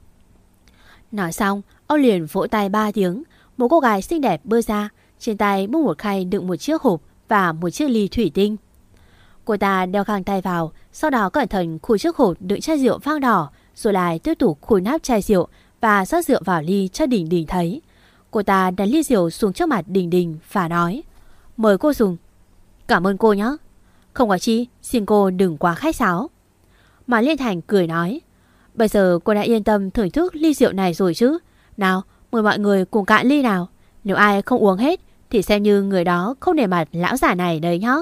Nói xong, ông liền vỗ tay 3 tiếng. Một cô gái xinh đẹp bước ra, trên tay bưng một khay đựng một chiếc hộp và một chiếc ly thủy tinh. Cô ta đeo găng tay vào, sau đó cẩn thận khui chiếc hộp đựng chai rượu vang đỏ, rồi lại tiếp tục khui nắp chai rượu và rót rượu vào ly cho Đình Đình thấy. Cô ta đặt ly rượu xuống trước mặt Đình Đình và nói: mời cô dùng. Cảm ơn cô nhé. Không có chi, xin cô đừng quá khách sáo. Mà Liên Thành cười nói: bây giờ cô đã yên tâm thưởng thức ly rượu này rồi chứ? Nào, mời mọi người cùng cạn ly nào. Nếu ai không uống hết thì xem như người đó không nể mặt lão giả này đấy nhá.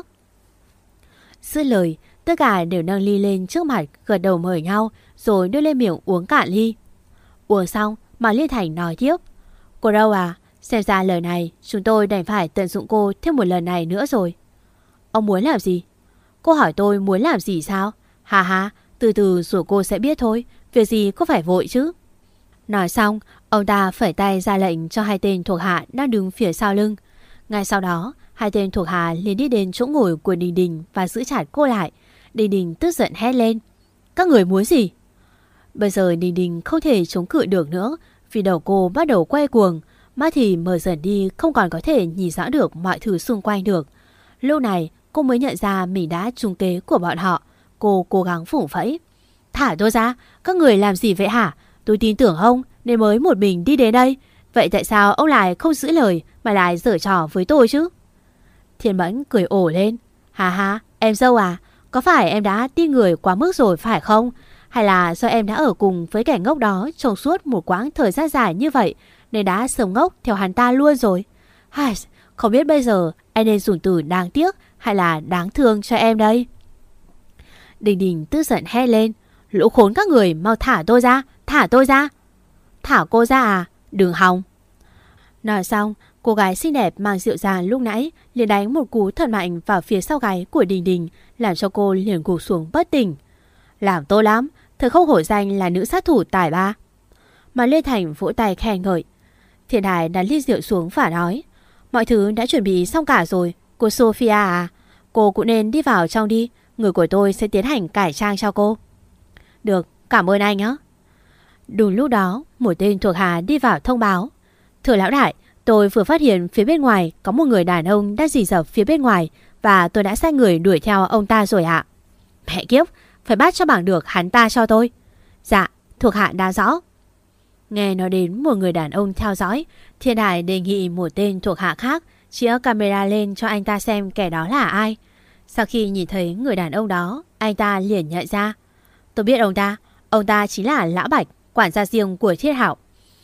Dứt lời, tất cả đều nâng ly lên trước mặt, gật đầu mời nhau, rồi đưa lên miệng uống cạn ly. Uống xong, mà Liên Thành nói tiếp: cô đâu à, xem ra lời này chúng tôi đành phải tận dụng cô thêm một lần này nữa rồi. Ông muốn làm gì? Cô hỏi tôi muốn làm gì sao? Hà hà, từ từ rồi cô sẽ biết thôi. Việc gì cô phải vội chứ? Nói xong, ông ta phẩy tay ra lệnh cho 2 tên thuộc hạ đang đứng phía sau lưng. Ngay sau đó, 2 tên thuộc hạ liền đi đến chỗ ngồi của Đình Đình và giữ chặt cô lại. Đình Đình tức giận hét lên: các người muốn gì? Bây giờ Đình Đình không thể chống cự được nữa, vì đầu cô bắt đầu quay cuồng, mắt thì mở dần đi, không còn có thể nhìn rõ được mọi thứ xung quanh được. Lúc này cô mới nhận ra mình đã trúng kế của bọn họ. Cô cố gắng phủ phẫy: thả tôi ra, các người làm gì vậy hả? Tôi tin tưởng ông nên mới một mình đi đến đây. Vậy tại sao ông lại không giữ lời mà lại giở trò với tôi chứ? Thiên Mẫn cười ổ lên: Hà hà, em dâu à, có phải em đã tin người quá mức rồi phải không? Hay là do em đã ở cùng với kẻ ngốc đó trong suốt một quãng thời gian dài như vậy nên đã sống ngốc theo hắn ta luôn rồi? Hai, không biết bây giờ anh nên dùng từ đáng tiếc hay là đáng thương cho em đây? Đình Đình tức giận hét lên. Lũ khốn các người, mau thả tôi ra, thả tôi ra. Thả cô ra à? Đừng hòng. Nói xong, cô gái xinh đẹp mang rượu dàng lúc nãy liền đánh một cú thật mạnh vào phía sau gáy của Đình Đình, làm cho cô liền gục xuống bất tỉnh. Làm tốt lắm, thật không hổ danh là nữ sát thủ tài ba. Mà Lê Thành vỗ tay khen ngợi. Thiên Hải đặt ly rượu xuống và nói, mọi thứ đã chuẩn bị xong cả rồi. Cô Sophia à, cô cũng nên đi vào trong đi. Người của tôi sẽ tiến hành cải trang cho cô. Được, cảm ơn anh á. Đúng lúc đó, một tên thuộc hạ đi vào thông báo. Thưa lão đại, tôi vừa phát hiện phía bên ngoài có một người đàn ông đang rì rập phía bên ngoài và tôi đã sai người đuổi theo ông ta rồi ạ. Mẹ kiếp, phải bắt cho bằng được hắn ta cho tôi. Dạ, thuộc hạ đã rõ. Nghe nói đến một người đàn ông theo dõi, Thiên Hải đề nghị một tên thuộc hạ khác chĩa camera lên cho anh ta xem kẻ đó là ai. Sau khi nhìn thấy người đàn ông đó, anh ta liền nhận ra. Tôi biết ông ta chính là Lão Bạch, quản gia riêng của Thiết Hạo.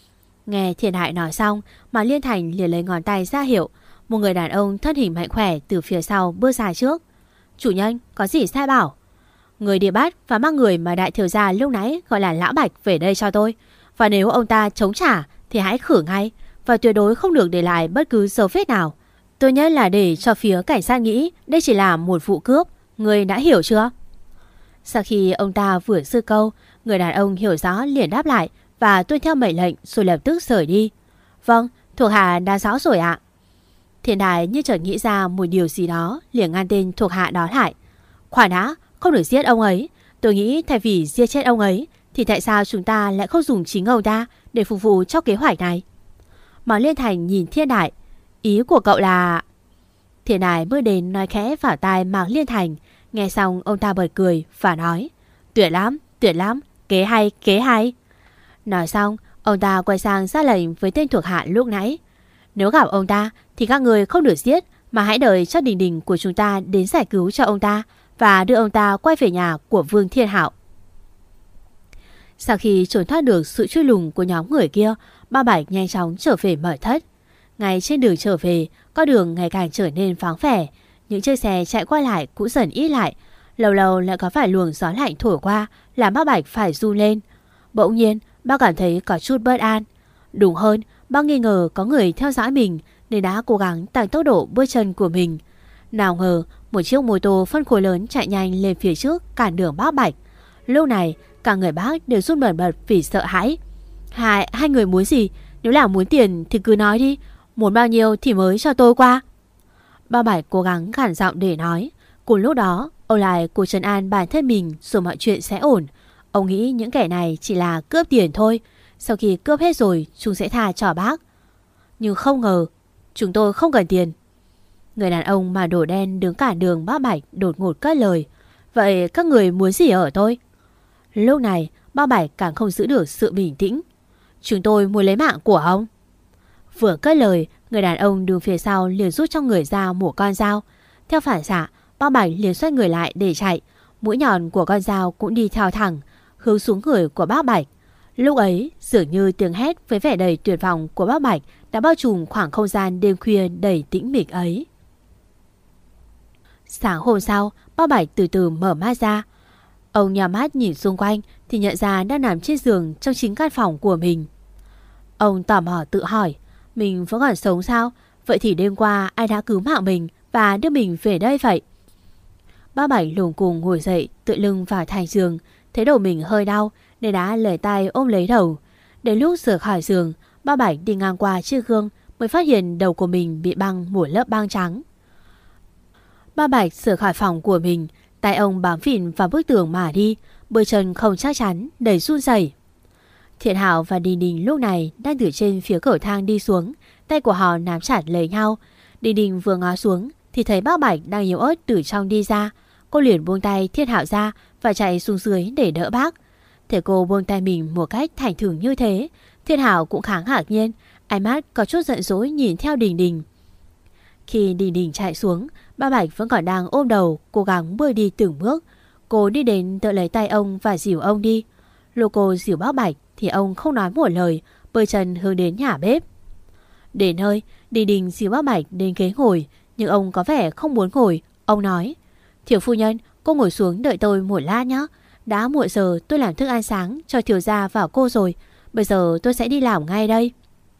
Nghe Thiên Hải nói xong, mà Liên Thành liền lấy ngón tay ra hiệu. Một người đàn ông thân hình mạnh khỏe từ phía sau bước ra trước. Chủ nhân, có gì sai bảo? Người đi bắt và mang người mà đại thiếu gia lúc nãy gọi là Lão Bạch về đây cho tôi. Và nếu ông ta chống trả thì hãy khử ngay, và tuyệt đối không được để lại bất cứ dấu vết nào. Tốt nhất là để cho phía cảnh sát nghĩ đây chỉ là một vụ cướp. Người đã hiểu chưa? Sau khi ông ta vừa dứt câu, người đàn ông hiểu rõ liền đáp lại và tuân theo mệnh lệnh rồi lập tức rời đi. Vâng, thuộc hạ đã rõ rồi ạ. Thiên Đài như chợt nghĩ ra một điều gì đó, liền ngăn tên thuộc hạ đó lại. Khoan đã, không được giết ông ấy. Tôi nghĩ thay vì giết chết ông ấy thì tại sao chúng ta lại không dùng chính ông ta để phục vụ cho kế hoạch này? Mạc Liên Thành nhìn Thiên Đài. Ý của cậu là... Thiên Đài bước đến nói khẽ vào tai Mạc Liên Thành. Nghe xong ông ta bật cười và nói, tuyệt lắm, kế hay, kế hay. Nói xong, ông ta quay sang ra lệnh với tên thuộc hạ lúc nãy. Nếu gặp ông ta thì các người không được giết, mà hãy đợi cho Đình Đình của chúng ta đến giải cứu cho ông ta và đưa ông ta quay về nhà của Vương Thiên Hạo. Sau khi trốn thoát được sự truy lùng của nhóm người kia, Ba Bạch nhanh chóng trở về Mật Thất. Ngay trên đường trở về, con đường ngày càng trở nên vắng vẻ. Những chiếc xe chạy qua lại cũng dần ít lại. Lâu lâu lại có phải luồng gió lạnh thổi qua, làm Ba Bạch phải run lên. Bỗng nhiên, Ba cảm thấy có chút bất an. Đúng hơn, Ba nghi ngờ có người theo dõi mình nên đã cố gắng tăng tốc độ bước chân của mình. Nào ngờ, một chiếc mô tô phân khối lớn chạy nhanh lên phía trước cản đường Ba Bạch. Lúc này, cả người bác đều run bần bật vì sợ hãi. Hai người muốn gì? Nếu là muốn tiền thì cứ nói đi. Muốn bao nhiêu thì mới cho tôi qua. Ba Bạch cố gắng gằn giọng để nói. Cùng lúc đó, ông lại cố trấn an bản thân mình rồi mọi chuyện sẽ ổn. Ông nghĩ những kẻ này chỉ là cướp tiền thôi. Sau khi cướp hết rồi, chúng sẽ tha cho bác. Nhưng không ngờ, chúng tôi không cần tiền. Người đàn ông mà đổ đen đứng cản đường Ba Bạch đột ngột cất lời. Vậy các người muốn gì ở tôi? Lúc này, Ba Bạch càng không giữ được sự bình tĩnh. Chúng tôi muốn lấy mạng của ông. Vừa cất lời, người đàn ông đứng phía sau liền rút trong người ra một con dao. Theo phản xạ, Ba Bạch liền xoay người lại để chạy. Mũi nhọn của con dao cũng đi theo thẳng, hướng xuống người của Bác Bạch. Lúc ấy, dường như tiếng hét với vẻ đầy tuyệt vọng của Bác Bạch đã bao trùm khoảng không gian đêm khuya đầy tĩnh mịch ấy. Sáng hôm sau, Bác Bạch từ từ mở mắt ra. Ông nhắm mắt nhìn xung quanh thì nhận ra đang nằm trên giường trong chính căn phòng của mình. Ông tò mò tự hỏi, mình vẫn còn sống sao? Vậy thì đêm qua ai đã cứu mạng mình và đưa mình về đây vậy? Bác Bạch lùng cùng ngồi dậy, tựa lưng vào thành giường, thấy đầu mình hơi đau nên đã lấy tay ôm lấy đầu. Đến lúc rời khỏi giường, Bác Bạch đi ngang qua chiếc gương mới phát hiện đầu của mình bị băng một lớp băng trắng. Bác Bạch rời khỏi phòng của mình, tay ông bám phìn vào bức tường mà đi, bước chân không chắc chắn, đầy run rẩy. Thiện Hạo và Đình Đình lúc này đang từ trên phía cầu thang đi xuống, tay của họ nắm chặt lấy nhau. Đình Đình vừa ngó xuống thì thấy Bác Bạch đang yếu ớt từ trong đi ra. Cô liền buông tay Thiện Hạo ra và chạy xuống dưới để đỡ bác. Thấy cô buông tay mình một cách thành thừng như thế, Thiện Hạo cũng khá ngạc nhiên, ánh mắt có chút giận dỗi nhìn theo Đình Đình. Khi Đình Đình chạy xuống, Bác Bạch vẫn còn đang ôm đầu, cố gắng bước đi từng bước. Cô đi đến tự lấy tay ông và dìu ông đi. Lúc cô dìu bác Bạch thì ông không nói một lời, bơi chân hướng đến nhà bếp. Đến nơi, Đình Đình dìu bác Bạch đến ghế ngồi, nhưng ông có vẻ không muốn ngồi. Ông nói: Thiếu phu nhân, cô ngồi xuống đợi tôi một lát nhé. Đã muộn giờ tôi làm thức ăn sáng cho thiếu gia và cô rồi. Bây giờ tôi sẽ đi làm ngay đây.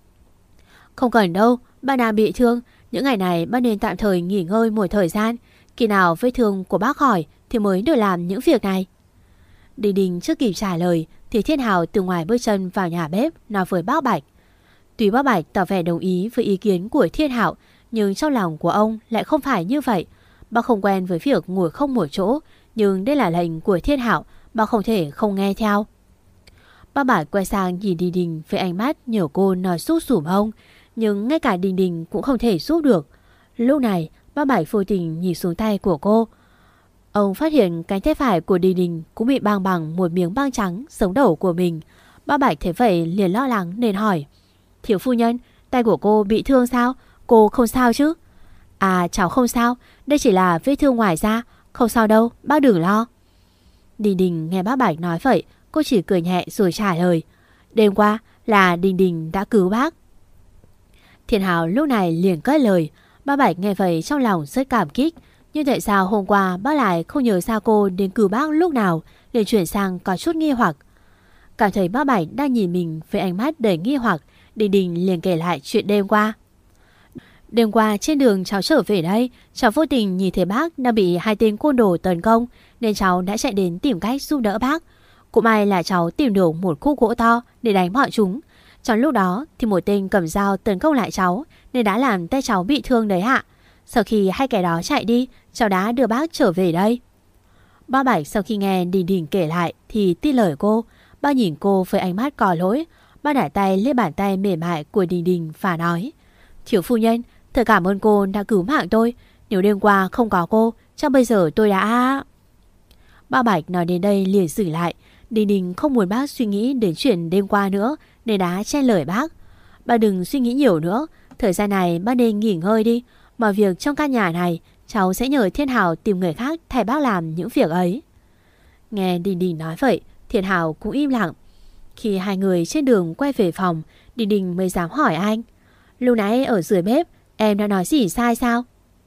Không cần đâu, bác đang bị thương. Những ngày này bác nên tạm thời nghỉ ngơi một thời gian. Khi nào vết thương của bác khỏi thì mới được làm những việc này. Đình Đình chưa kịp trả lời thì Thiên Hào từ ngoài bước chân vào nhà bếp nói với bác Bạch. Tuy bác Bạch tỏ vẻ đồng ý với ý kiến của Thiên Hạo, nhưng trong lòng của ông lại không phải như vậy. Bác không quen với việc ngồi không một chỗ, nhưng đây là lệnh của Thiên Hạo, bác không thể không nghe theo. Bác Bạch quay sang nhìn Đình Đình với ánh mắt nhờ cô nói giúp dùm ông, nhưng ngay cả Đình Đình cũng không thể giúp được. Lúc này bác Bạch vô tình nhìn xuống tay của cô. Ông phát hiện cánh tay phải của Đình Đình cũng bị băng bằng một miếng băng trắng sống đầu của mình. Bác Bạch thấy vậy liền lo lắng nên hỏi: Thiếu phu nhân, tay của cô bị thương sao? Cô không sao chứ? À, cháu không sao, đây chỉ là vết thương ngoài da, không sao đâu, bác đừng lo. Đình Đình nghe bác Bạch nói vậy, cô chỉ cười nhẹ rồi trả lời: Đêm qua là Đình Đình đã cứu bác. Thiên Hào lúc này liền cất lời. Bác Bạch nghe vậy trong lòng rất cảm kích. Nhưng tại sao hôm qua bác lại không nhớ sao cô đến cứu bác lúc nào, liền chuyển sang có chút nghi hoặc. Cảm thấy bác Bạch đang nhìn mình với ánh mắt đầy nghi hoặc, Đình Đình liền kể lại chuyện đêm qua. Đêm qua trên đường cháu trở về đây, cháu vô tình nhìn thấy bác đang bị hai tên côn đồ tấn công, nên cháu đã chạy đến tìm cách giúp đỡ bác. Cũng may là cháu tìm được một khúc gỗ to để đánh bọn chúng. Trong lúc đó thì một tên cầm dao tấn công lại cháu, nên đã làm tay cháu bị thương đấy ạ. Sau khi hai kẻ đó chạy đi, cháu đã đưa bác trở về đây. Bác Bạch sau khi nghe Đình Đình kể lại thì tin lời cô. Bác nhìn cô với ánh mắt có lỗi. Bác đặt tay lên bàn tay mềm mại của Đình Đình và nói: Thiếu phu nhân, thật cảm ơn cô đã cứu mạng tôi. Nếu đêm qua không có cô, chắc bây giờ tôi đã... Bác Bạch nói đến đây liền dừng lại. Đình Đình không muốn bác suy nghĩ đến chuyện đêm qua nữa nên đã chen lời bác: Bác đừng suy nghĩ nhiều nữa, thời gian này bác nên nghỉ ngơi đi. Mọi việc trong căn nhà này cháu sẽ nhờ Thiên Hào tìm người khác thay bác làm những việc ấy. Nghe Đình Đình nói vậy, Thiên Hào cũng im lặng. Khi hai người trên đường quay về phòng, Đình Đình mới dám hỏi anh: Lúc nãy ở dưới bếp em đã nói gì sai sao?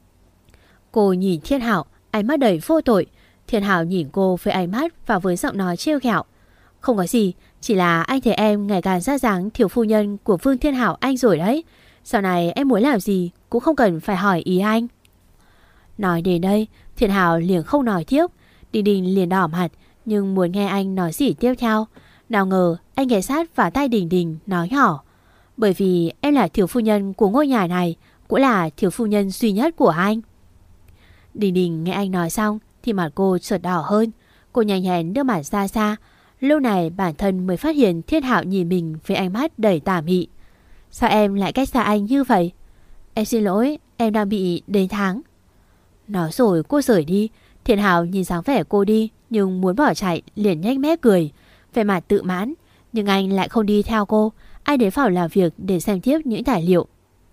Cô nhìn Thiên Hào, ánh mắt đầy vô tội. Thiên Hào nhìn cô với ánh mắt và với giọng nói trêu ghẹo: Không có gì, chỉ là anh thấy em ngày càng ra dáng thiếu phu nhân của Vương Thiên Hảo anh rồi đấy. Sau này em muốn làm gì cũng không cần phải hỏi ý anh. Nói đến đây, Thiên Hảo liền không nói tiếp. Đình Đình liền đỏ mặt nhưng muốn nghe anh nói gì tiếp theo. Nào ngờ anh ghé sát vào tay Đình Đình nói nhỏ: Bởi vì em là thiếu phu nhân của ngôi nhà này, cũng là thiếu phu nhân duy nhất của anh. Đình Đình nghe anh nói xong thì mặt cô chợt đỏ hơn. Cô nhanh nhẹn đưa mặt ra xa. Lúc này bản thân mới phát hiện Thiên Hạo nhìn mình với ánh mắt đầy tà mị. Sao em lại cách xa anh như vậy? Em xin lỗi, em đang bị đến tháng. Nói rồi cô rời đi. Thiên Hạo nhìn dáng vẻ cô đi nhưng muốn bỏ chạy liền nhếch mép cười, vẻ mặt tự mãn. Nhưng anh lại không đi theo cô. Anh đến phòng làm việc để xem tiếp những tài liệu.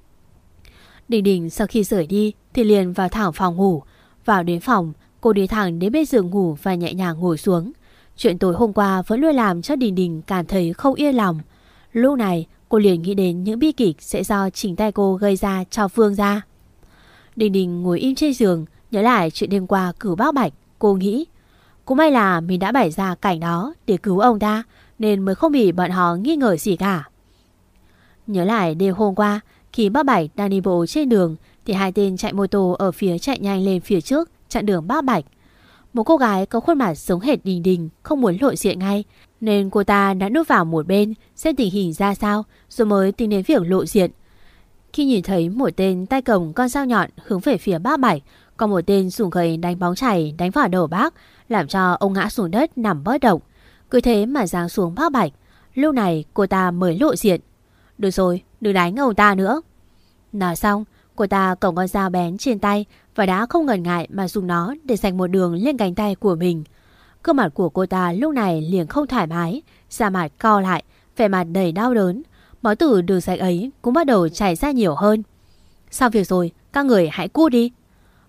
Đình Đình sau khi rời đi thì liền vào thẳng phòng ngủ. Vào đến phòng, cô đi thẳng đến bên giường ngủ và nhẹ nhàng ngồi xuống. Chuyện tối hôm qua vẫn luôn làm cho Đình Đình cảm thấy không yên lòng. Lúc này cô liền nghĩ đến những bi kịch sẽ do chính tay cô gây ra cho Phương gia. Đình Đình ngồi im trên giường, nhớ lại chuyện đêm qua cứu bác Bạch. Cô nghĩ cũng may là mình đã bày ra cảnh đó để cứu ông ta, nên mới không bị bọn họ nghi ngờ gì cả. Nhớ lại đêm hôm qua, khi bác Bạch đang đi bộ trên đường thì hai tên chạy mô tô ở phía chạy nhanh lên phía trước chặn đường bác Bạch. Một cô gái có khuôn mặt giống hệt Đình Đình không muốn lộ diện ngay, nên cô ta đã núp vào một bên xem tình hình ra sao rồi mới tính đến việc lộ diện. Khi nhìn thấy một tên tay cầm con dao nhọn hướng về phía bác Bạch, còn một tên dùng gậy đánh bóng chảy đánh vào đầu bác, làm cho ông ngã xuống đất nằm bất động. Cứ thế mà giáng xuống bác Bạch. Lúc này cô ta mới lộ diện. Được rồi, đừng đánh ông ta nữa. Nói xong, cô ta cầm con dao bén trên tay và đã không ngần ngại mà dùng nó để rạch một đường lên cánh tay của mình. Cơ mặt của cô ta lúc này liền không thoải mái, da mặt co lại, vẻ mặt đầy đau đớn. Máu từ đường rạch ấy cũng bắt đầu chảy ra nhiều hơn. Xong việc rồi, các người hãy cút đi.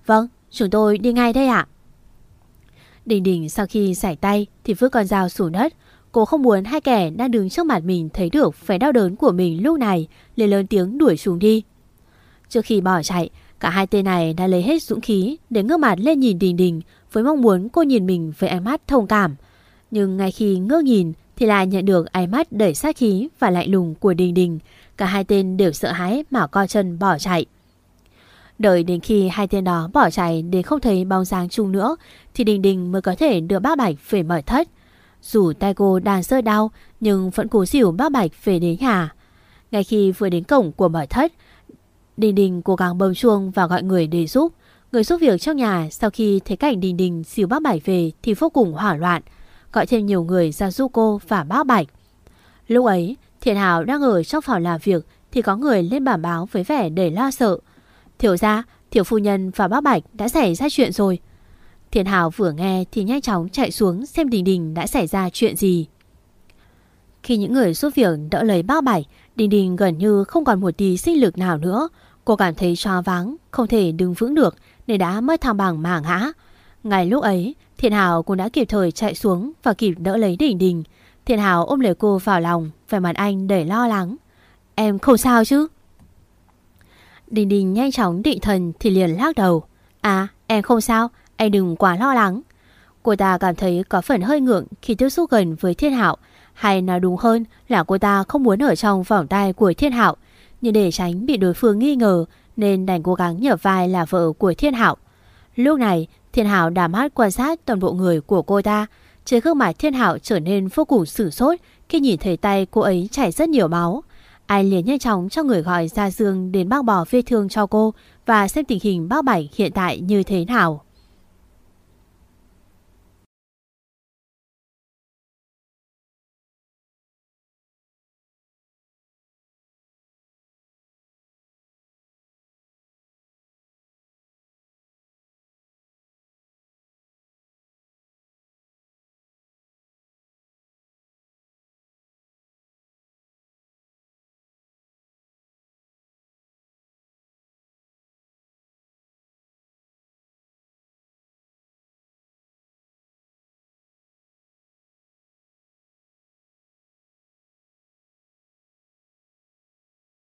Vâng, chúng tôi đi ngay đây ạ. Đình Đình sau khi sải tay thì vứt con dao xuống đất. Cô không muốn hai kẻ đang đứng trước mặt mình thấy được vẻ đau đớn của mình lúc này, liền lớn tiếng đuổi chúng đi. Trước khi bỏ chạy, cả hai tên này đã lấy hết dũng khí để ngước mặt lên nhìn Đình Đình với mong muốn cô nhìn mình với ánh mắt thông cảm. Nhưng ngay khi ngước nhìn thì lại nhận được ánh mắt đầy sát khí và lạnh lùng của Đình Đình. Cả hai tên đều sợ hãi mà co chân bỏ chạy. Đợi đến khi hai tên đó bỏ chạy đến không thấy bóng dáng chung nữa thì Đình Đình mới có thể đưa bác Bạch về mật thất. Dù tay cô đang rơi đau nhưng vẫn cố dìu bác Bạch về đến nhà. Ngay khi vừa đến cổng của mật thất, Đình Đình cố gắng bấm chuông và gọi người để giúp. Người giúp việc trong nhà sau khi thấy cảnh Đình Đình dìu bác Bạch về thì vô cùng hoảng loạn, gọi thêm nhiều người ra giúp cô và bác Bạch. Lúc ấy Thiện Hảo đang ở trong phòng làm việc thì có người lên bẩm báo với vẻ đầy lo sợ. Thiếu gia, Thiếu phu nhân và bác Bạch đã xảy ra chuyện rồi. Thiện Hảo vừa nghe thì nhanh chóng chạy xuống xem Đình Đình đã xảy ra chuyện gì. Khi những người giúp việc đỡ lấy bác Bạch, Đình Đình gần như không còn một tí sinh lực nào nữa. Cô cảm thấy choáng váng, không thể đứng vững được nên đã mất thăng bằng mà ngã. Ngay lúc ấy, Thiện Hảo cũng đã kịp thời chạy xuống và kịp đỡ lấy Đình Đình. Thiện Hảo ôm lấy cô vào lòng, vẻ mặt anh đầy lo lắng. Em không sao chứ? Đình Đình nhanh chóng định thần thì liền lắc đầu. À, em không sao, anh đừng quá lo lắng. Cô ta cảm thấy có phần hơi ngượng khi tiếp xúc gần với Thiên Hạo, hay nói đúng hơn là cô ta không muốn ở trong vòng tay của Thiên Hạo. Nhưng để tránh bị đối phương nghi ngờ nên đành cố gắng nhập vai là vợ của Thiên Hạo. Lúc này Thiên Hạo đảo mắt quan sát toàn bộ người của cô ta. Trên gương mặt Thiên Hạo trở nên vô cùng sửng sốt khi nhìn thấy tay cô ấy chảy rất nhiều máu. Anh liền nhanh chóng cho người gọi Gia Dương đến băng bó vết thương cho cô và xem tình hình bác Bạch hiện tại như thế nào.